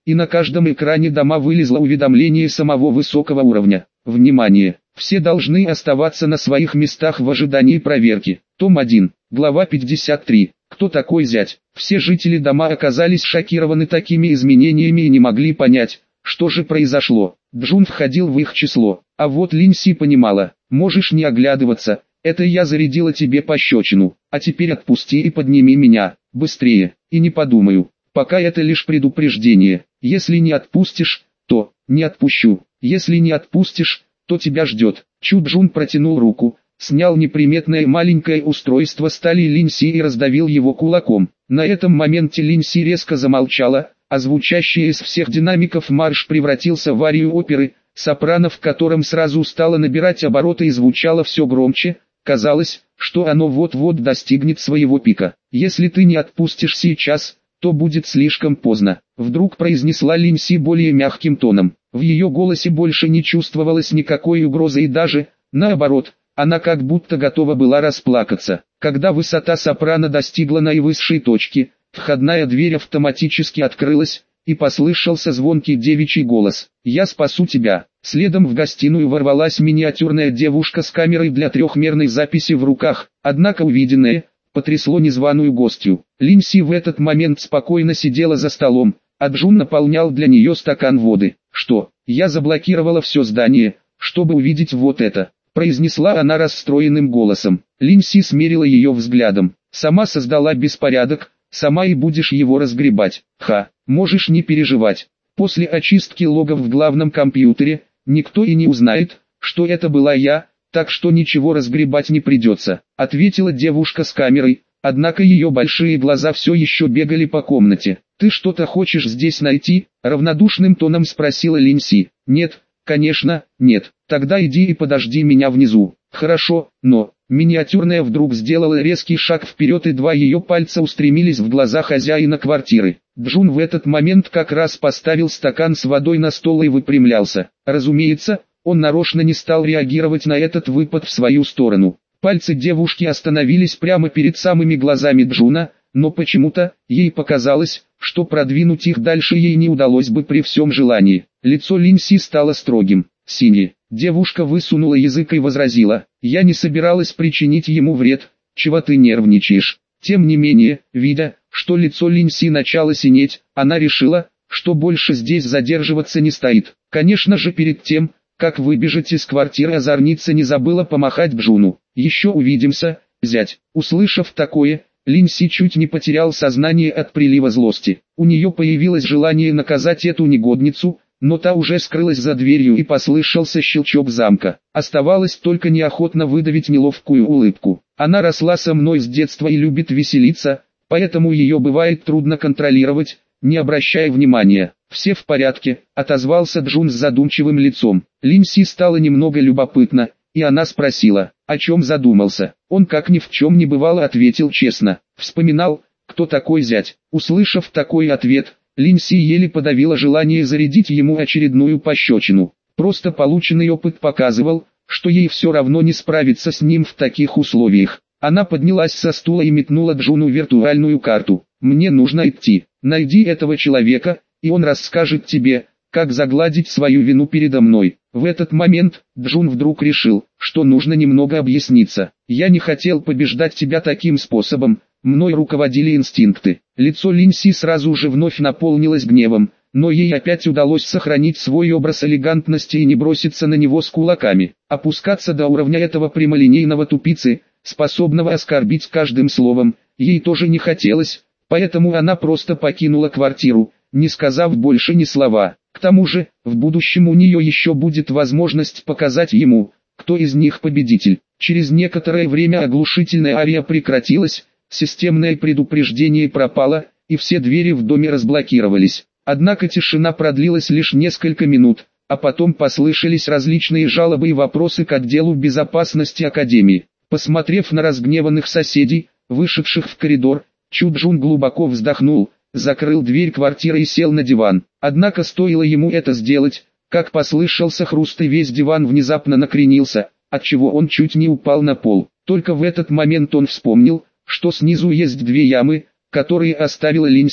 и на каждом экране дома вылезло уведомление самого высокого уровня. Внимание! Все должны оставаться на своих местах в ожидании проверки. Том один, глава пятьдесят три. Кто такой зять? Все жители дома оказались шокированы такими изменениями и не могли понять, что же произошло. Джун входил в их число. А вот Линси понимала: можешь не оглядываться, это я зарядила тебе пощечину, а теперь отпусти и подними меня, быстрее, и не подумаю, пока это лишь предупреждение. Если не отпустишь, то не отпущу, если не отпустишь, то тебя ждет. Чу Джун протянул руку, снял неприметное маленькое устройство стали Линси и раздавил его кулаком. На этом моменте Линси резко замолчала, а звучащий из всех динамиков марш превратился в арию оперы, сопрано в котором сразу стало набирать обороты и звучало все громче. Казалось, что оно вот-вот достигнет своего пика. «Если ты не отпустишь сейчас, то будет слишком поздно», — вдруг произнесла Линси более мягким тоном. В ее голосе больше не чувствовалось никакой угрозы и даже, наоборот, она как будто готова была расплакаться. Когда высота сопрано достигла наивысшей точки, входная дверь автоматически открылась, и послышался звонкий девичий голос: «Я спасу тебя». Следом в гостиную ворвалась миниатюрная девушка с камерой для трехмерной записи в руках, однако увиденное потрясло незваную гостью. Линси в этот момент спокойно сидела за столом, а Джун наполнял для нее стакан воды. «Что, я заблокировала все здание, чтобы увидеть вот это», произнесла она расстроенным голосом. Линси смерила ее взглядом. «Сама создала беспорядок, сама и будешь его разгребать. Ха, можешь не переживать. После очистки логов в главном компьютере, никто и не узнает, что это была я, так что ничего разгребать не придется», ответила девушка с камерой, однако ее большие глаза все еще бегали по комнате. «Ты что-то хочешь здесь найти?» равнодушным тоном спросила Линси. «Нет, конечно, нет. Тогда иди и подожди меня внизу». «Хорошо, но...» Миниатюрная вдруг сделала резкий шаг вперед, и два ее пальца устремились в глаза хозяина квартиры. Джун в этот момент как раз поставил стакан с водой на стол и выпрямлялся. Разумеется, он нарочно не стал реагировать на этот выпад в свою сторону. Пальцы девушки остановились прямо перед самыми глазами Джуна, но почему-то, ей показалось, что продвинуть их дальше ей не удалось бы при всем желании. Лицо Линси стало строгим. «Синий». Девушка высунула язык и возразила: «Я не собиралась причинить ему вред, чего ты нервничаешь». Тем не менее, видя, что лицо Линси начало синеть, она решила, что больше здесь задерживаться не стоит. Конечно же, перед тем, как выбежать из квартиры, озорница не забыла помахать Джуну. «Еще увидимся, зять». Услышав такое, Линси чуть не потерял сознание от прилива злости. У нее появилось желание наказать эту негодницу, но та уже скрылась за дверью и послышался щелчок замка. Оставалось только неохотно выдавить неловкую улыбку. «Она росла со мной с детства и любит веселиться, поэтому ее бывает трудно контролировать, не обращая внимания». «Все в порядке», — отозвался Джун с задумчивым лицом. Линси стало немного любопытно, и она спросила: «О чем задумался?» Он как ни в чем не бывало ответил честно. Вспоминал, кто такой зять. Услышав такой ответ, Линси еле подавила желание зарядить ему очередную пощечину. Просто полученный опыт показывал, что ей все равно не справиться с ним в таких условиях. Она поднялась со стула и метнула Джуну виртуальную карту. «Мне нужно идти. Найди этого человека, и он расскажет тебе, как загладить свою вину передо мной». В этот момент Джун вдруг решил, что нужно немного объясниться. «Я не хотел побеждать тебя таким способом, мной руководили инстинкты». Лицо Линси сразу же вновь наполнилось гневом, но ей опять удалось сохранить свой образ элегантности и не броситься на него с кулаками. Опускаться до уровня этого прямолинейного тупицы, способного оскорбить каждым словом, ей тоже не хотелось, поэтому она просто покинула квартиру, не сказав больше ни слова. К тому же, в будущем у нее еще будет возможность показать ему, кто из них победитель. Через некоторое время оглушительная ария прекратилась, системное предупреждение пропало, и все двери в доме разблокировались. Однако тишина продлилась лишь несколько минут, а потом послышались различные жалобы и вопросы к отделу безопасности Академии. Посмотрев на разгневанных соседей, вышедших в коридор, Чу Джун глубоко вздохнул, закрыл дверь квартиры и сел на диван. Однако стоило ему это сделать, как послышался хруст, и весь диван внезапно накренился, отчего он чуть не упал на пол. Только в этот момент он вспомнил, что снизу есть две ямы, которые оставила Линси.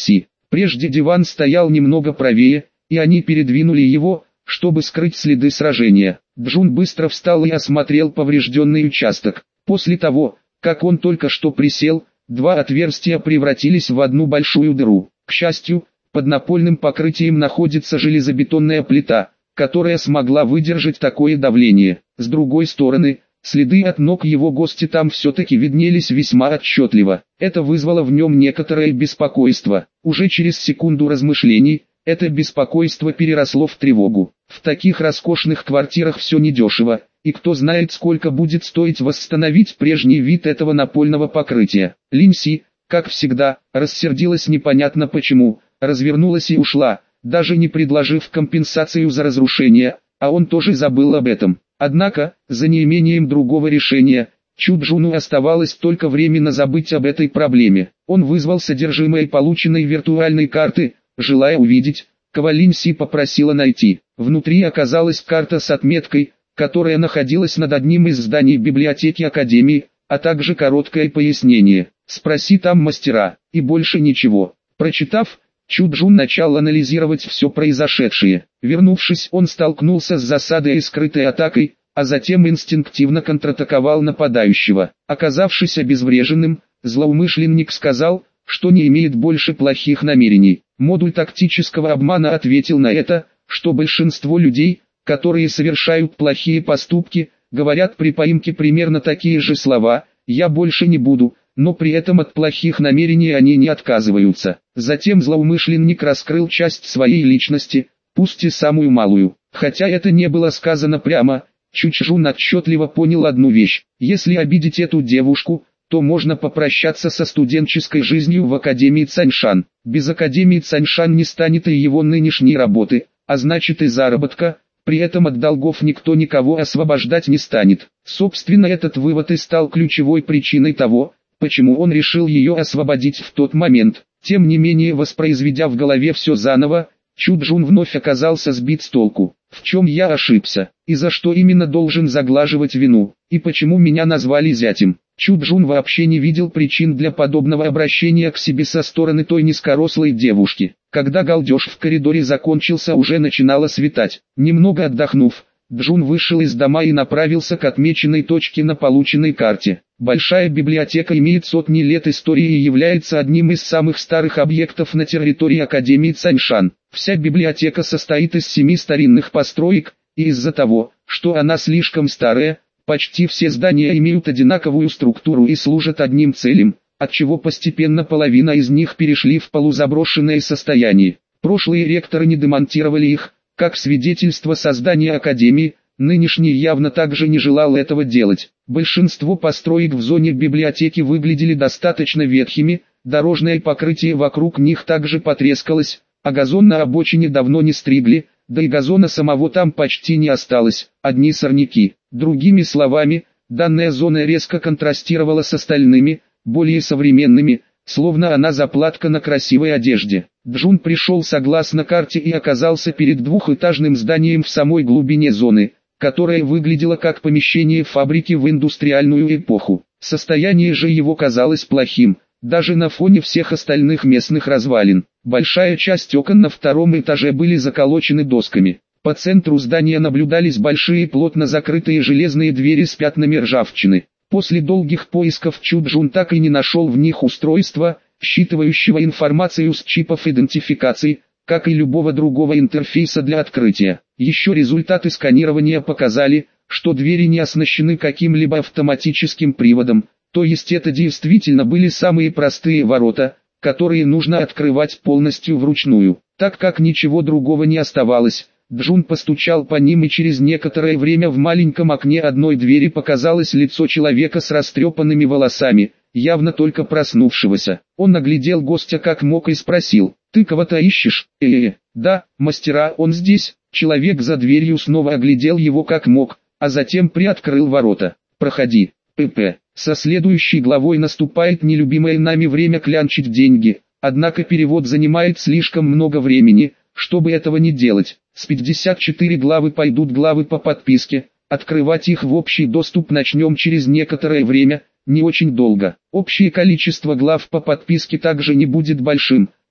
Прежде диван стоял немного правее, и они передвинули его, чтобы скрыть следы сражения. Джун быстро встал и осмотрел поврежденный участок. После того, как он только что присел, два отверстия превратились в одну большую дыру. К счастью, под напольным покрытием находится железобетонная плита, которая смогла выдержать такое давление. С другой стороны, следы от ног его гостя там все-таки виднелись весьма отчетливо. Это вызвало в нем некоторое беспокойство. Уже через секунду размышлений, это беспокойство переросло в тревогу. В таких роскошных квартирах все недешево, и кто знает, сколько будет стоить восстановить прежний вид этого напольного покрытия. Линси, как всегда, рассердилась непонятно почему, развернулась и ушла, даже не предложив компенсацию за разрушение, а он тоже забыл об этом. Однако, за неимением другого решения, Чу Джуну оставалось только временно забыть об этой проблеме. Он вызвал содержимое полученной виртуальной карты, желая увидеть, кого Линси попросила найти. Внутри оказалась карта с отметкой, которая находилась над одним из зданий библиотеки Академии, а также короткое пояснение: «Спроси там мастера», и больше ничего. Прочитав, Чу Джун начал анализировать все произошедшее. Вернувшись, он столкнулся с засадой и скрытой атакой, а затем инстинктивно контратаковал нападающего. Оказавшись обезвреженным, злоумышленник сказал, что не имеет больше плохих намерений. Модуль тактического обмана ответил на это, что большинство людей, которые совершают плохие поступки, говорят при поимке примерно такие же слова: «Я больше не буду», но при этом от плохих намерений они не отказываются. Затем злоумышленник раскрыл часть своей личности, пусть и самую малую. Хотя это не было сказано прямо, Чу Джун отчетливо понял одну вещь: если обидеть эту девушку, то можно попрощаться со студенческой жизнью в Академии Цаньшан. Без Академии Цаньшан не станет и его нынешней работы, а значит и заработка, при этом от долгов никто никого освобождать не станет. Собственно, этот вывод и стал ключевой причиной того, почему он решил ее освободить в тот момент. Тем не менее, воспроизведя в голове все заново, Чу Джун вновь оказался сбит с толку. В чем я ошибся, и за что именно должен заглаживать вину, и почему меня назвали зятем? Чу Джун вообще не видел причин для подобного обращения к себе со стороны той низкорослой девушки. Когда галдеж в коридоре закончился, уже начинало светать. Немного отдохнув, Джун вышел из дома и направился к отмеченной точке на полученной карте. Большая библиотека имеет сотни лет истории и является одним из самых старых объектов на территории Академии Цаньшан. Вся библиотека состоит из семи старинных построек, и из-за того, что она слишком старая, почти все здания имеют одинаковую структуру и служат одним целям, отчего постепенно половина из них перешли в полузаброшенное состояние. Прошлые ректоры не демонтировали их, как свидетельство создания Академии, нынешний явно также не желал этого делать. Большинство построек в зоне библиотеки выглядели достаточно ветхими, дорожное покрытие вокруг них также потрескалось, а газон на обочине давно не стригли, да и газона самого там почти не осталось, одни сорняки. Другими словами, данная зона резко контрастировала с остальными, более современными, словно она заплатка на красивой одежде. Джун пришел согласно карте и оказался перед двухэтажным зданием в самой глубине зоны, которое выглядело как помещение фабрики в индустриальную эпоху. Состояние же его казалось плохим, даже на фоне всех остальных местных развалин. Большая часть окон на втором этаже были заколочены досками. По центру здания наблюдались большие плотно закрытые железные двери с пятнами ржавчины. После долгих поисков Чу Джун так и не нашел в них устройства, считывающего информацию с чипов идентификации, как и любого другого интерфейса для открытия. Еще результаты сканирования показали, что двери не оснащены каким-либо автоматическим приводом, то есть это действительно были самые простые ворота, которые нужно открывать полностью вручную. Так как ничего другого не оставалось, Джун постучал по ним, и через некоторое время в маленьком окне одной двери показалось лицо человека с растрепанными волосами, явно только проснувшегося. Он оглядел гостя как мог и спросил: «Ты кого-то ищешь?» «Э-э, да, мастера, он здесь». Человек за дверью снова оглядел его как мог, а затем приоткрыл ворота. «Проходи, ПП». Со следующей главой наступает нелюбимое нами время клянчить деньги, однако перевод занимает слишком много времени, чтобы этого не делать. С пятьдесят четыре главы пойдут главы по подписке, открывать их в общий доступ начнем через некоторое время, не очень долго. Общее количество глав по подписке также не будет большим,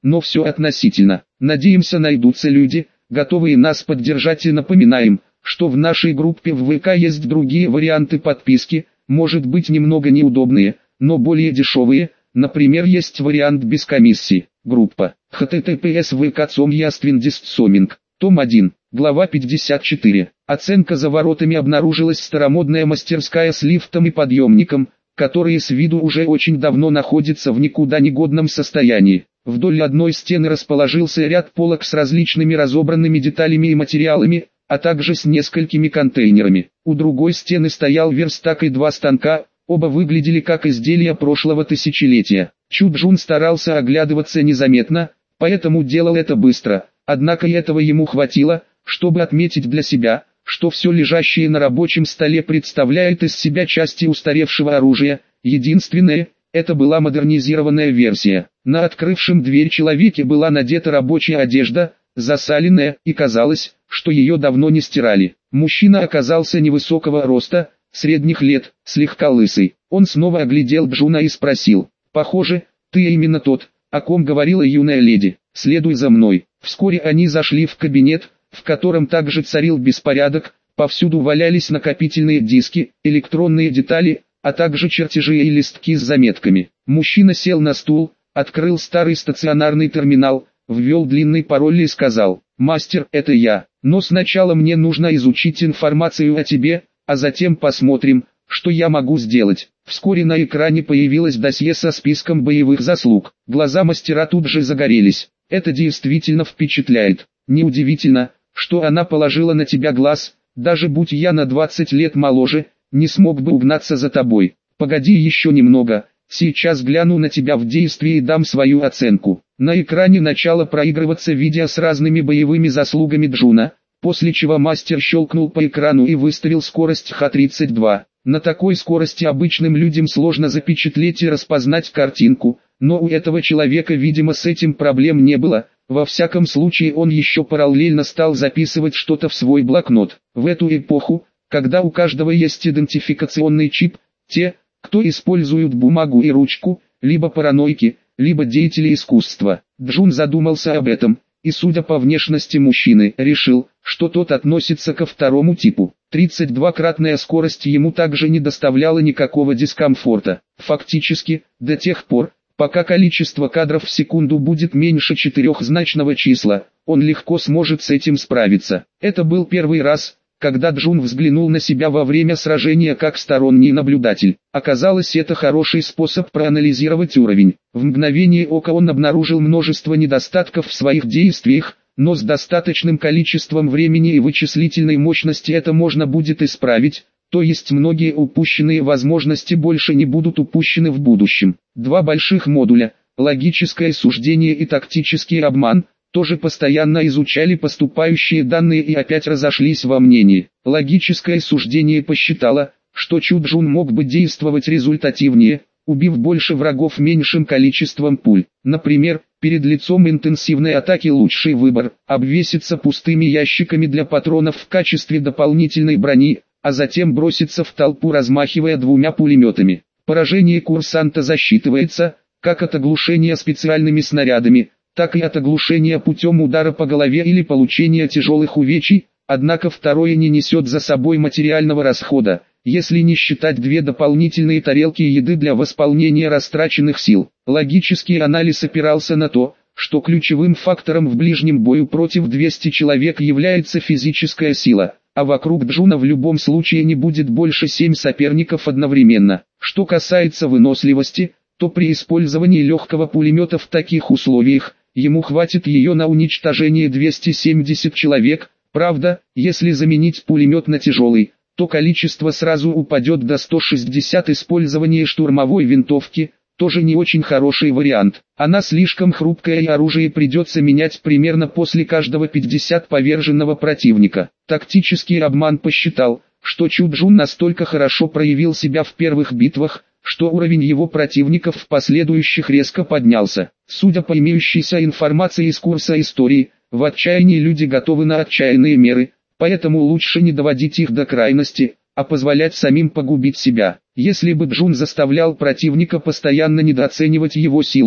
но все относительно. Надеемся, найдутся люди, готовые нас поддержать, и напоминаем, что в нашей группе в ВК есть другие варианты подписки, может быть немного неудобные, но более дешевые. Например, есть вариант без комиссии. Группа https vk точка com яствиндистсоминг. Том один. Глава пятьдесят четыре. Оценка. За воротами обнаружилась старомодная мастерская с лифтом и подъемником, которые с виду уже очень давно находятся в никуда не годном состоянии. Вдоль одной стены расположился ряд полок с различными разобранными деталями и материалами, а также с несколькими контейнерами. У другой стены стоял верстак и два станка, оба выглядели как изделия прошлого тысячелетия. Чу Джун старался оглядываться незаметно, поэтому делал это быстро, однако и этого ему хватило, чтобы отметить для себя, что все лежащее на рабочем столе представляет из себя части устаревшего оружия. Единственное, это была модернизированная версия. На открывшем дверь человеке была надета рабочая одежда, засаленная, и казалось, что ее давно не стирали. Мужчина оказался невысокого роста, средних лет, слегка лысый. Он снова оглядел Джуна и спросил: «Похоже, ты именно тот, о ком говорила юная леди. Следуй за мной». Вскоре они зашли в кабинет, в котором также царил беспорядок, повсюду валялись накопительные диски, электронные детали, а также чертежи и листки с заметками. Мужчина сел на стул, открыл старый стационарный терминал, ввел длинный пароль и сказал: «Мастер, это я, но сначала мне нужно изучить информацию о тебе, а затем посмотрим, что я могу сделать». Вскоре на экране появилось досье со списком боевых заслуг. Глаза мастера тут же загорелись. «Это действительно впечатляет. Неудивительно, что она положила на тебя глаз. Даже будь я на двадцать лет моложе, не смог бы угнаться за тобой. Погоди еще немного, сейчас гляну на тебя в действии и дам свою оценку». На экране начало проигрываться видео с разными боевыми заслугами Джуна, после чего мастер щелкнул по экрану и выставил скорость эйч тридцать два. На такой скорости обычным людям сложно запечатлеть и распознать картинку, но у этого человека, видимо, с этим проблем не было. Во всяком случае, он еще параллельно стал записывать что-то в свой блокнот. В эту эпоху, когда у каждого есть идентификационный чип, те, кто используют бумагу и ручку, либо параноики, либо деятели искусства. Джун задумался об этом, и, судя по внешности мужчины, решил, что тот относится ко второму типу. тридцать два-кратная скорость ему также не доставляла никакого дискомфорта. Фактически, до тех пор, пока количество кадров в секунду будет меньше четырехзначного числа, он легко сможет с этим справиться. Это был первый раз, когда Джун взглянул на себя во время сражения как сторонний наблюдатель. Оказалось, это хороший способ проанализировать уровень. В мгновение ока он обнаружил множество недостатков в своих действиях, но с достаточным количеством времени и вычислительной мощности это можно будет исправить, то есть многие упущенные возможности больше не будут упущены в будущем. Два больших модуля, логическое суждение и тактический обман, тоже постоянно изучали поступающие данные и опять разошлись во мнении. Логическое суждение посчитало, что Чу Джун мог бы действовать результативнее, убив больше врагов меньшим количеством пуль. Например, перед лицом интенсивной атаки лучший выбор – обвеситься пустыми ящиками для патронов в качестве дополнительной брони, а затем броситься в толпу, размахивая двумя пулеметами. Поражение курсанта засчитывается, как от оглушения специальными снарядами, так и от оглушения путем удара по голове или получения тяжелых увечий, однако второе не несет за собой материального расхода, если не считать две дополнительные тарелки еды для восполнения растраченных сил. Логический анализ опирался на то, что ключевым фактором в ближнем бою против двухсот человек является физическая сила, а вокруг Джуна в любом случае не будет больше семи соперников одновременно. Что касается выносливости, то при использовании легкого пулемета в таких условиях, ему хватит ее на уничтожение двухсот семидесяти человек. Правда, если заменить пулемет на тяжелый, то количество сразу упадет до ста шестидесяти. Использование штурмовой винтовки – тоже не очень хороший вариант. Она слишком хрупкая и оружие придется менять примерно после каждого пятидесятого поверженного противника. Тактический обман посчитал, что Чу Джун настолько хорошо проявил себя в первых битвах, что уровень его противников в последующих резко поднялся. Судя по имеющейся информации из курса истории, в отчаянии люди готовы на отчаянные меры, поэтому лучше не доводить их до крайности, а позволять самим погубить себя. Если бы Джун заставлял противника постоянно недооценивать его силу, то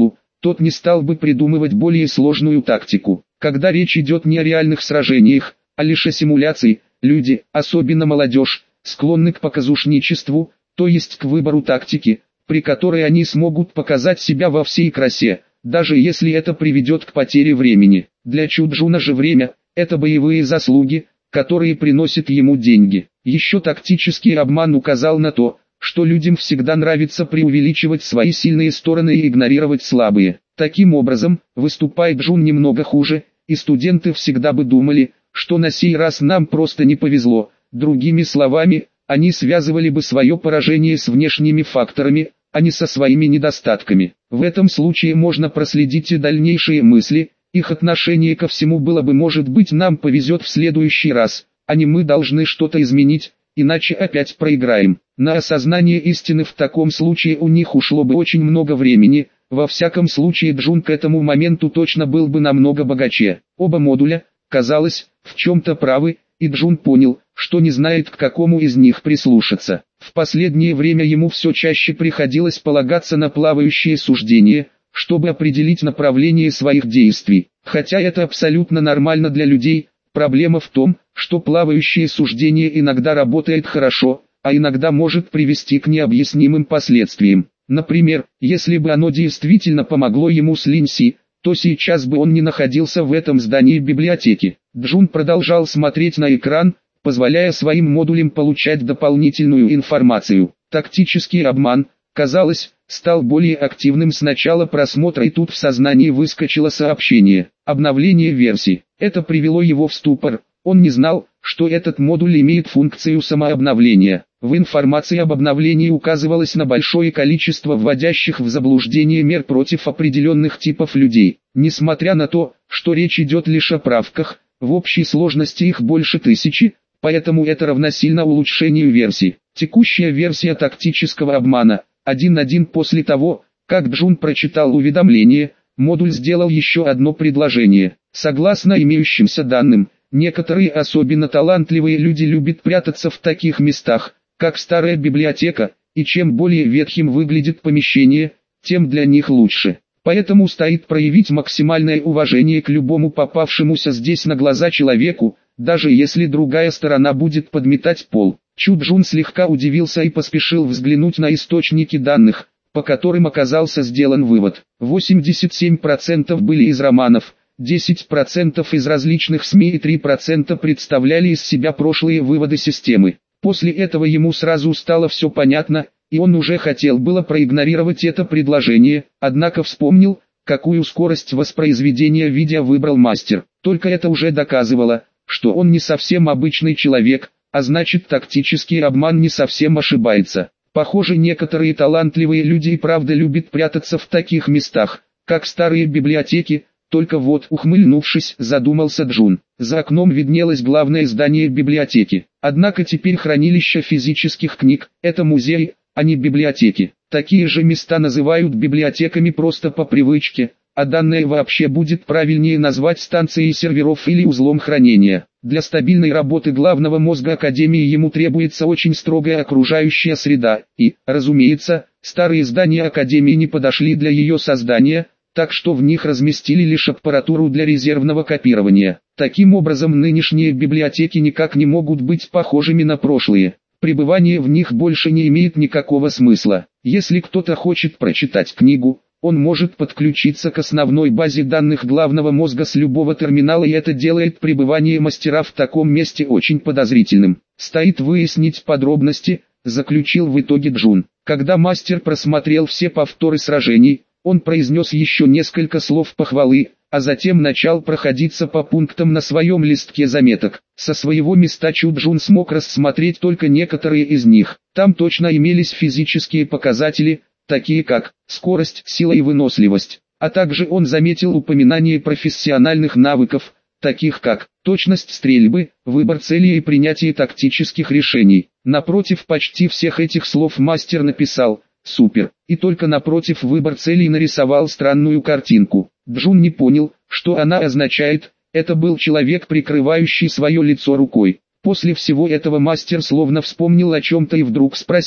тот не стал бы придумывать более сложную тактику. Когда речь идет не о реальных сражениях, а лишь о симуляции, люди, особенно молодежь, склонны к показушничеству, то есть к выбору тактики, при которой они смогут показать себя во всей красе, даже если это приведет к потере времени. Для Чуджуна же время – это боевые заслуги, которые приносят ему деньги. Еще тактический обман указал на то, что людям всегда нравится преувеличивать свои сильные стороны и игнорировать слабые. Таким образом, выступает Джун немного хуже, и студенты всегда бы думали, что на сей раз нам просто не повезло. Другими словами, они связывали бы свое поражение с внешними факторами, а не со своими недостатками. В этом случае можно проследить и дальнейшие мысли, их отношение ко всему было бы: может быть, нам повезет в следующий раз, а не мы должны что-то изменить, иначе опять проиграем. На осознание истины в таком случае у них ушло бы очень много времени, во всяком случае Джун к этому моменту точно был бы намного богаче. Оба модуля, казалось, в чем-то правы, и Джун понял, что не знает, к какому из них прислушаться. В последнее время ему все чаще приходилось полагаться на плавающие суждения, чтобы определить направление своих действий. Хотя это абсолютно нормально для людей, проблема в том, что плавающее суждение иногда работает хорошо, а иногда может привести к необъяснимым последствиям. Например, если бы оно действительно помогло ему с Линси, то сейчас бы он не находился в этом здании библиотеки. Джун продолжал смотреть на экран, позволяя своим модулям получать дополнительную информацию. Тактический обман, казалось, стал более активным с начала просмотра, и тут в сознании выскочило сообщение: обновление версии. Это привело его в ступор. Он не знал, что этот модуль имеет функцию самообновления. В информации об обновлении указывалось на большое количество вводящих в заблуждение мер против определенных типов людей. Несмотря на то, что речь идет лишь о правках, в общей сложности их больше тысячи, поэтому это равносильно улучшению версии. Текущая версия тактического обмана один точка один. После того, как Джун прочитал уведомление, модуль сделал еще одно предложение. Согласно имеющимся данным, некоторые особенно талантливые люди любят прятаться в таких местах, как старая библиотека, и чем более ветхим выглядит помещение, тем для них лучше. Поэтому стоит проявить максимальное уважение к любому попавшемуся здесь на глаза человеку, даже если другая сторона будет подметать пол. Чуджун слегка удивился и поспешил взглянуть на источники данных, по которым оказался сделан вывод. восемьдесят семь процентов были из романов, десять процентов из различных СМИ и три процента представляли из себя прошлые выводы системы. После этого ему сразу стало все понятно, и он уже хотел было проигнорировать это предложение, однако вспомнил, какую скорость воспроизведения видео выбрал мастер. Только это уже доказывало, что он не совсем обычный человек, а значит, тактический обман не совсем ошибается. Похоже, некоторые талантливые люди и правда любят прятаться в таких местах, как старые библиотеки. Только вот, ухмыльнувшись, задумался Джун. За окном виднелось главное здание библиотеки. Однако теперь хранилище физических книг – это музей, а не библиотеки. Такие же места называют библиотеками просто по привычке, а данное вообще будет правильнее назвать станцией серверов или узлом хранения. Для стабильной работы главного мозга Академии ему требуется очень строгая окружающая среда, и, разумеется, старые здания Академии не подошли для ее создания, так что в них разместили лишь аппаратуру для резервного копирования. Таким образом, нынешние библиотеки никак не могут быть похожими на прошлые. Пребывание в них больше не имеет никакого смысла. Если кто-то хочет прочитать книгу, он может подключиться к основной базе данных главного мозга с любого терминала, и это делает пребывание мастера в таком месте очень подозрительным. Стоит выяснить подробности, заключил в итоге Джун. Когда мастер просмотрел все повторы сражений, он произнес еще несколько слов похвалы, а затем начал проходиться по пунктам на своем листке заметок. Со своего места Чуджун смог рассмотреть только некоторые из них. Там точно имелись физические показатели, такие как скорость, сила и выносливость. А также он заметил упоминание профессиональных навыков, таких как точность стрельбы, выбор цели и принятие тактических решений. Напротив почти всех этих слов мастер написал «Супер», и только напротив выбор целей нарисовал странную картинку. Джун не понял, что она означает, это был человек, прикрывающий свое лицо рукой. После всего этого мастер словно вспомнил о чем-то и вдруг спросил: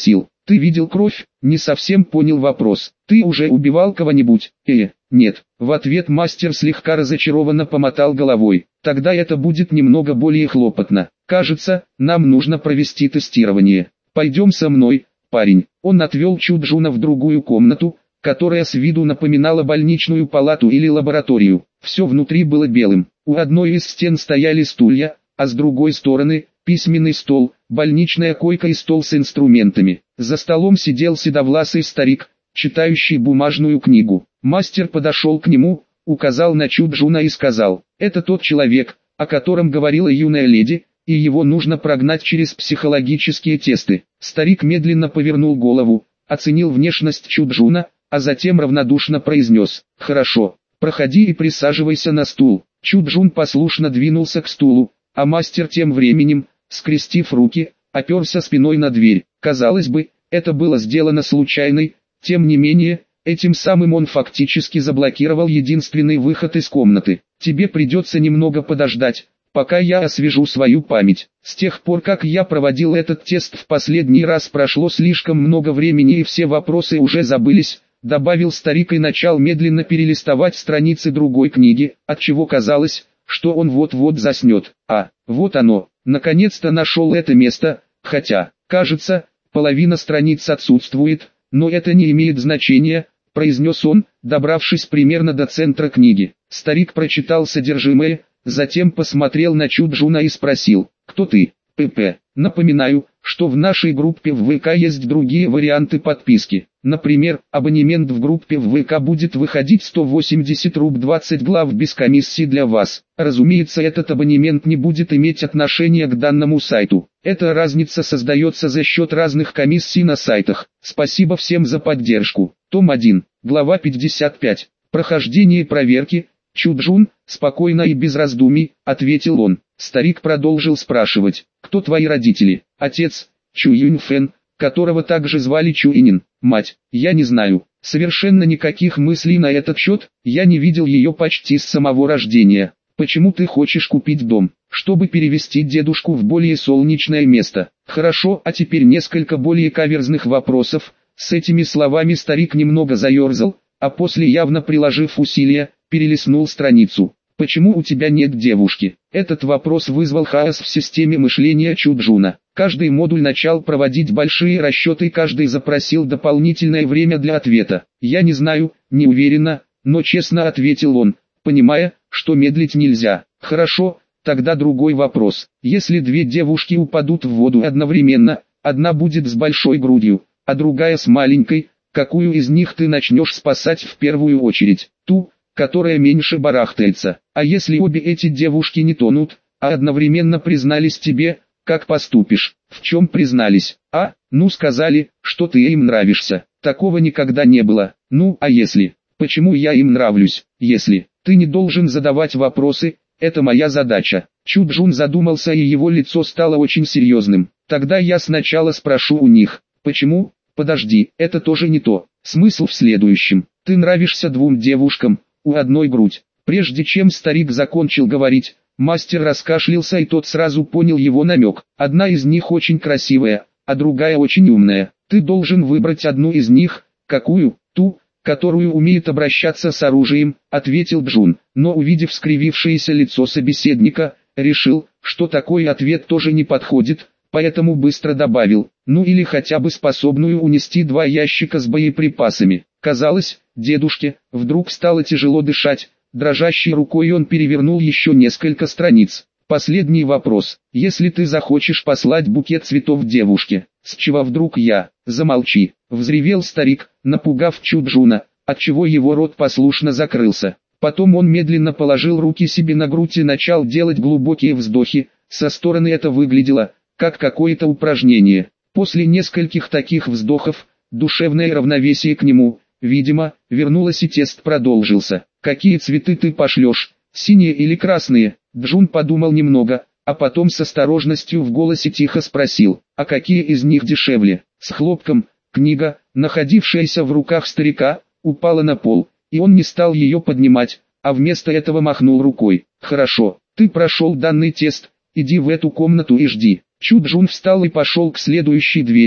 Ты видел кровь? Не совсем понял вопрос. Ты уже убивал кого-нибудь? Э, нет. В ответ мастер слегка разочарованно помотал головой. Тогда это будет немного более хлопотно. Кажется, нам нужно провести тестирование. Пойдем со мной, парень. Он отвел Чуджуна в другую комнату, которая с виду напоминала больничную палату или лабораторию. Все внутри было белым. У одной из стен стояли стулья, а с другой стороны – письменный стол, больничная койка и стол с инструментами. За столом сидел седовласый старик, читающий бумажную книгу. Мастер подошел к нему, указал на Чуджуна и сказал: «Это тот человек, о котором говорила юная леди, и его нужно прогнать через психологические тесты». Старик медленно повернул голову, оценил внешность Чуджуна, а затем равнодушно произнес: «Хорошо, проходи и присаживайся на стул». Чуджун послушно двинулся к стулу, а мастер тем временем, скрестив руки, оперся спиной на дверь. Казалось бы, это было сделано случайно, тем не менее, этим самым он фактически заблокировал единственный выход из комнаты. «Тебе придется немного подождать, пока я освежу свою память. С тех пор, как я проводил этот тест в последний раз, прошло слишком много времени и все вопросы уже забылись», добавил старик и начал медленно перелистывать страницы другой книги, отчего казалось, что он вот-вот заснет. А, вот оно, наконец-то нашел это место, хотя, кажется, половина страниц отсутствует, но это не имеет значения, произнес он, добравшись примерно до центра книги. Старик прочитал содержимое, затем посмотрел на Чуджуна и спросил: «Кто ты, ПП?» «Напоминаю, что в нашей группе в ВК есть другие варианты подписки. Например, абонемент в группе в ВК будет выходить сто восемьдесят рублей двадцать глав без комиссии для вас. Разумеется, этот абонемент не будет иметь отношения к данному сайту. Эта разница создается за счет разных комиссий на сайтах. Спасибо всем за поддержку». Том один, глава пятьдесят пять. Прохождение проверки. «Чуджун», спокойно и без раздумий, ответил он. Старик продолжил спрашивать: «Кто твои родители?» «Отец, Чу Юньфэн, которого также звали Чу Инин. Мать, я не знаю. Совершенно никаких мыслей на этот счет, я не видел ее почти с самого рождения». «Почему ты хочешь купить дом?» «Чтобы перевести дедушку в более солнечное место». «Хорошо, а теперь несколько более каверзных вопросов». С этими словами старик немного заерзал, а после, явно приложив усилия, перелистнул страницу. «Почему у тебя нет девушки?» Этот вопрос вызвал хаос в системе мышления Чуджуна. Каждый модуль начал проводить большие расчеты, и каждый запросил дополнительное время для ответа. «Я не знаю, не уверенно, но честно», ответил он, понимая, что медлить нельзя. «Хорошо, тогда другой вопрос. Если две девушки упадут в воду одновременно, одна будет с большой грудью, а другая с маленькой, какую из них ты начнешь спасать в первую очередь?» «Ту, которая меньше барахтается. А если обе эти девушки не тонут, а одновременно признались тебе, как поступишь?» «В чем признались?» «А, ну сказали, что ты им нравишься». «Такого никогда не было». «Ну, а если?» «Почему я им нравлюсь?» «Если?» «Ты не должен задавать вопросы, это моя задача». Чуджун задумался, и его лицо стало очень серьезным. «Тогда я сначала спрошу у них». «Почему?» «Подожди, это тоже не то. Смысл в следующем. Ты нравишься двум девушкам, у одной грудь». Прежде чем старик закончил говорить, мастер раскашлялся, и тот сразу понял его намек. «Одна из них очень красивая, а другая очень умная. Ты должен выбрать одну из них». «Какую?» «Ту, которую умеет обращаться с оружием», ответил Джун, но, увидев скривившееся лицо собеседника, решил, что такой ответ тоже не подходит, поэтому быстро добавил: «Ну или хотя бы способную унести два ящика с боеприпасами». Казалось, дедушке вдруг стало тяжело дышать. Дрожащей рукой он перевернул еще несколько страниц. «Последний вопрос. Если ты захочешь послать букет цветов девушке, с чего вдруг я?» «Замолчи», — взревел старик, напугав Чуджуна, отчего его рот послушно закрылся. Потом он медленно положил руки себе на грудь и начал делать глубокие вздохи. Со стороны это выглядело как какое-то упражнение. После нескольких таких вздохов, душевное равновесие к нему, видимо, вернулось, и тест продолжился. «Какие цветы ты пошлешь, синие или красные?» Джун подумал немного, а потом с осторожностью в голосе тихо спросил: «А какие из них дешевле?» С хлопком, книга, находившаяся в руках старика, упала на пол, и он не стал ее поднимать, а вместо этого махнул рукой. «Хорошо, ты прошел данный тест, иди в эту комнату и жди». Чуджун встал и пошел к следующей двери,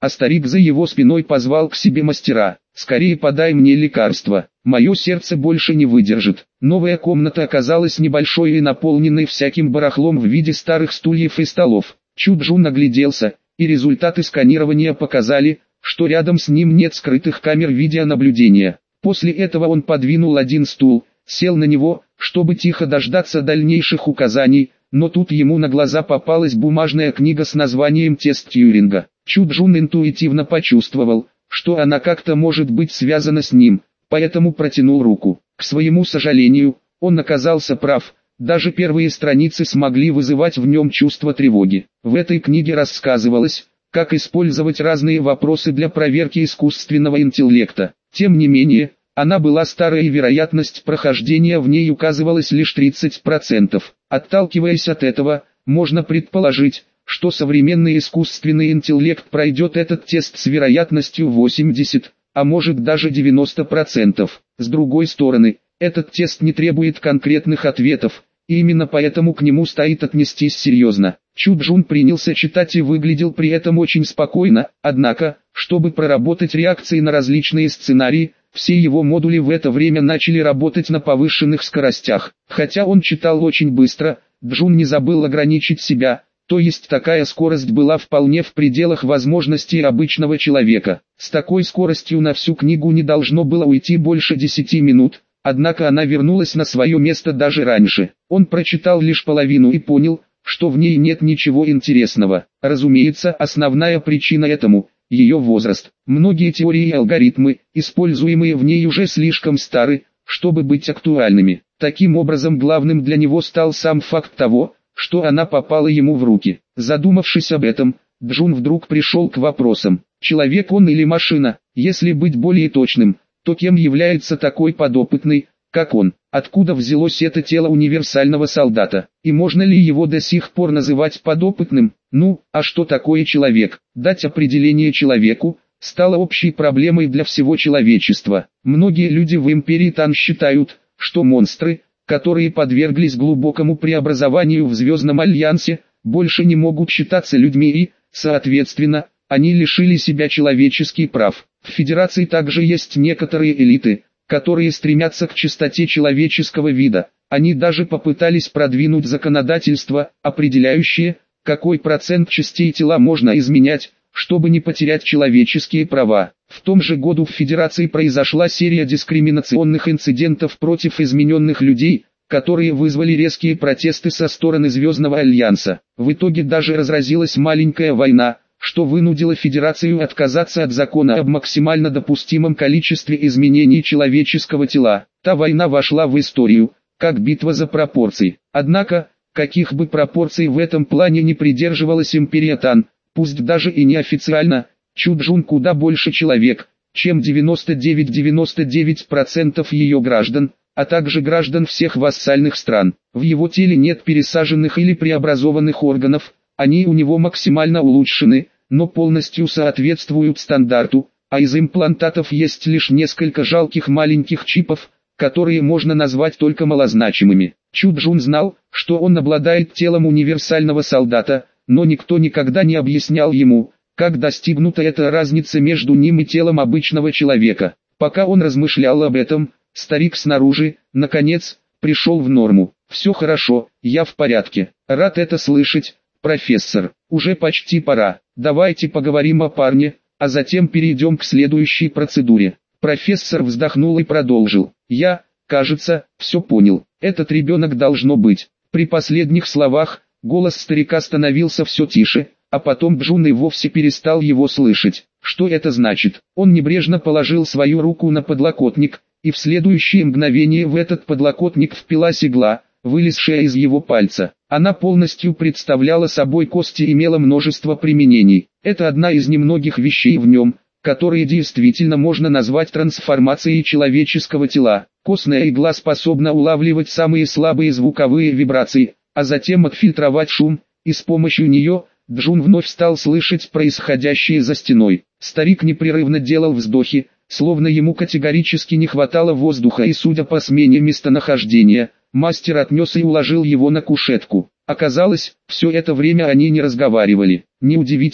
а старик за его спиной позвал к себе мастера. «Скорее подай мне лекарство, мое сердце больше не выдержит». Новая комната оказалась небольшой и наполненной всяким барахлом в виде старых стульев и столов. Чуджун огляделся, и результаты сканирования показали, что рядом с ним нет скрытых камер видеонаблюдения. После этого он подвинул один стул, сел на него, чтобы тихо дождаться дальнейших указаний, но тут ему на глаза попалась бумажная книга с названием «Тест Тьюринга». Чуджун интуитивно почувствовал, что она как-то может быть связана с ним, поэтому протянул руку. К своему сожалению, он оказался прав, даже первые страницы смогли вызывать в нем чувство тревоги. В этой книге рассказывалось, как использовать разные вопросы для проверки искусственного интеллекта. Тем не менее, она была старая и вероятность прохождения в ней указывалась лишь тридцать процентов. Отталкиваясь от этого, можно предположить, что современный искусственный интеллект пройдет этот тест с вероятностью восемьдесят, а может даже девяносто процентов. С другой стороны, этот тест не требует конкретных ответов, и именно поэтому к нему стоит отнестись серьезно. Чуджун принялся читать и выглядел при этом очень спокойно, однако, чтобы проработать реакции на различные сценарии, все его модули в это время начали работать на повышенных скоростях. Хотя он читал очень быстро, Джун не забыл ограничить себя, то есть такая скорость была вполне в пределах возможностей обычного человека. С такой скоростью на всю книгу не должно было уйти больше десяти минут, однако она вернулась на свое место даже раньше. Он прочитал лишь половину и понял, что в ней нет ничего интересного. Разумеется, основная причина этому – ее возраст. Многие теории и алгоритмы, используемые в ней, уже слишком стары, чтобы быть актуальными. Таким образом, главным для него стал сам факт того, что она попала ему в руки. Задумавшись об этом, Джун вдруг пришел к вопросам: человек он или машина? Если быть более точным, то кем является такой подопытный, как он? Откуда взялось это тело универсального солдата? И можно ли его до сих пор называть подопытным? Ну, а что такое человек? Дать определение человеку стало общей проблемой для всего человечества. Многие люди в империи Тан считают, что монстры, которые подверглись глубокому преобразованию в Звездном Альянсе, больше не могут считаться людьми и, соответственно, они лишили себя человеческих прав. В Федерации также есть некоторые элиты, которые стремятся к чистоте человеческого вида. Они даже попытались продвинуть законодательство, определяющее, какой процент частей тела можно изменять, чтобы не потерять человеческие права. В том же году в Федерации произошла серия дискриминационных инцидентов против измененных людей, которые вызвали резкие протесты со стороны Звездного Альянса. В итоге даже разразилась маленькая война, что вынудило Федерацию отказаться от закона об максимально допустимом количестве изменений человеческого тела. Та война вошла в историю, как битва за пропорции. Однако, каких бы пропорций в этом плане не придерживалась империя Тан, пусть даже и неофициально, Чуджун куда больше человек, чем девяносто девять целых девяносто девять сотых процента ее граждан, а также граждан всех вассальных стран. В его теле нет пересаженных или преобразованных органов, они у него максимально улучшены, но полностью соответствуют стандарту, а из имплантатов есть лишь несколько жалких маленьких чипов, которые можно назвать только малозначимыми. Чуджун знал, что он обладает телом универсального солдата, но никто никогда не объяснял ему, как достигнута эта разница между ним и телом обычного человека. Пока он размышлял об этом, старик снаружи, наконец, пришел в норму. «Все хорошо, я в порядке. Рад это слышать, профессор. Уже почти пора. Давайте поговорим о парне, а затем перейдем к следующей процедуре». Профессор вздохнул и продолжил. «Я, кажется, все понял. Этот ребенок должно быть». При последних словах, голос старика становился все тише, а потом Джун и вовсе перестал его слышать. Что это значит? Он небрежно положил свою руку на подлокотник, и в следующее мгновение в этот подлокотник впилась игла, вылезшая из его пальца. Она полностью представляла собой кость и имела множество применений. Это одна из немногих вещей в нем, которые действительно можно назвать трансформацией человеческого тела. Костная игла способна улавливать самые слабые звуковые вибрации, а затем отфильтровать шум, и с помощью нее Джун вновь стал слышать происходящее за стеной. Старик непрерывно делал вздохи, словно ему категорически не хватало воздуха, и судя по смене местонахождения, мастер отнес и уложил его на кушетку. Оказалось, все это время они не разговаривали. Неудивительно,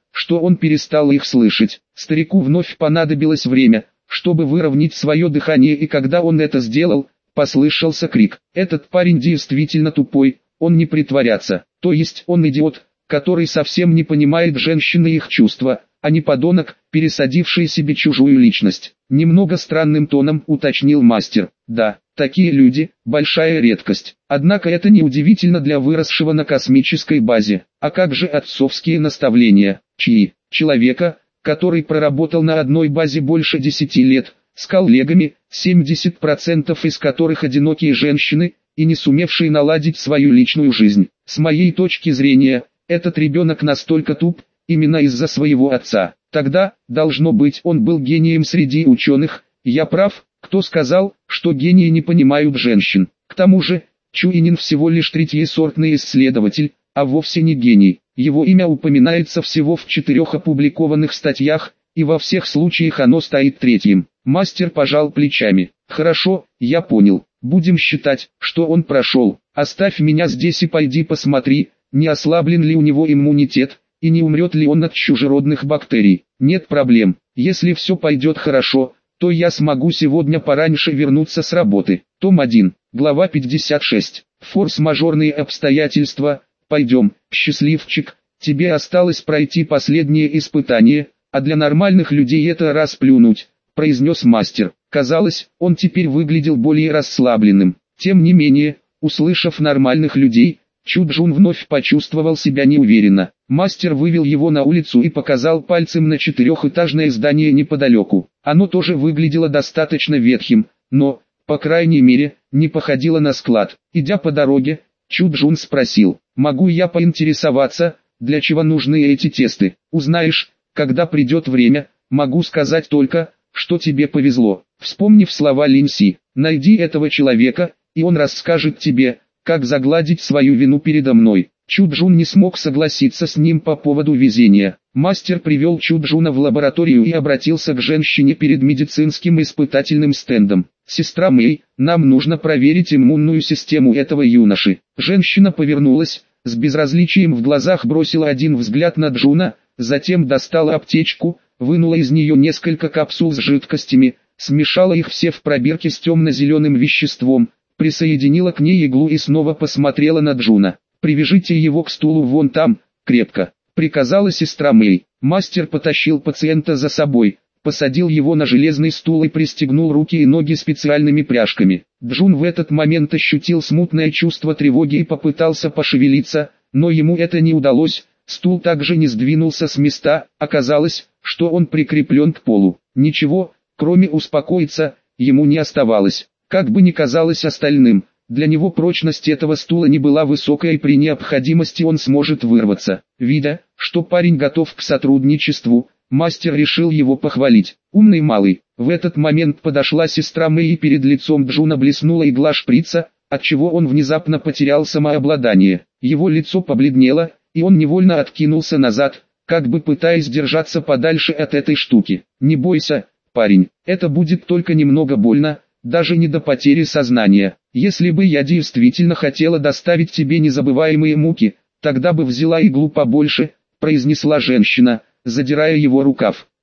что он перестал их слышать. Старику вновь понадобилось время, чтобы выровнять свое дыхание, и когда он это сделал, послышался крик. Этот парень действительно тупой, он не притворяться, то есть он идиот, который совсем не понимает женщин и их чувства, а не подонок, пересадивший себе чужую личность. Немного странным тоном уточнил мастер. Да, такие люди – большая редкость. Однако это не удивительно для выросшего на космической базе. А как же отцовские наставления? Чьи? Человека, который проработал на одной базе больше десяти лет, с коллегами, семьдесят процентов из которых одинокие женщины, и не сумевшие наладить свою личную жизнь. С моей точки зрения, этот ребенок настолько туп, именно из-за своего отца. Тогда, должно быть, он был гением среди ученых. Я прав, кто сказал, что гении не понимают женщин. К тому же, Чуинин всего лишь третьесортный исследователь, а вовсе не гений. Его имя упоминается всего в четырех опубликованных статьях, и во всех случаях оно стоит третьим. Мастер пожал плечами. Хорошо, я понял. Будем считать, что он прошел. Оставь меня здесь и пойди посмотри, не ослаблен ли у него иммунитет, и не умрет ли он от чужеродных бактерий. Нет проблем. Если все пойдет хорошо, то я смогу сегодня пораньше вернуться с работы. Том один, глава пятьдесят шесть. Форс-мажорные обстоятельства. Пойдем, счастливчик, тебе осталось пройти последнее испытание, а для нормальных людей это расплюнуть, произнес мастер. Казалось, он теперь выглядел более расслабленным. Тем не менее, услышав нормальных людей, Чуджун вновь почувствовал себя неуверенно. Мастер вывел его на улицу и показал пальцем на четырехэтажное здание неподалеку. Оно тоже выглядело достаточно ветхим, но, по крайней мере, не походило на склад. Идя по дороге, Чуджун спросил: «Могу я поинтересоваться, для чего нужны эти тесты? Узнаешь, когда придет время. Могу сказать только, что тебе повезло». Вспомнив слова Линси, «Найди этого человека, и он расскажет тебе, как загладить свою вину передо мной». Чуджун не смог согласиться с ним по поводу везения. Мастер привел Чуджуна в лабораторию и обратился к женщине перед медицинским испытательным стендом. «Сестра Мэй, нам нужно проверить иммунную систему этого юноши». Женщина повернулась, с безразличием в глазах бросила один взгляд на Джуна, затем достала аптечку, вынула из нее несколько капсул с жидкостями, смешала их все в пробирке с темно-зеленым веществом, присоединила к ней иглу и снова посмотрела на Джуна. «Привяжите его к стулу вон там, крепко», — приказала сестра Мэй. Мастер потащил пациента за собой, посадил его на железный стул и пристегнул руки и ноги специальными пряжками. Джун в этот момент ощутил смутное чувство тревоги и попытался пошевелиться, но ему это не удалось. Стул также не сдвинулся с места, оказалось, что он прикреплен к полу. Ничего, кроме успокоиться, ему не оставалось. Как бы ни казалось остальным, для него прочность этого стула не была высокой, и при необходимости он сможет вырваться. Видя, что парень готов к сотрудничеству, мастер решил его похвалить. «Умный малый». В этот момент подошла сестра Мэй и перед лицом Джуна блеснула игла шприца, отчего он внезапно потерял самообладание. Его лицо побледнело, и он невольно откинулся назад, как бы пытаясь держаться подальше от этой штуки. «Не бойся, парень, это будет только немного больно, даже не до потери сознания. Если бы я действительно хотела доставить тебе незабываемые муки, тогда бы взяла иглу побольше», — произнесла женщина, задирая его рукав.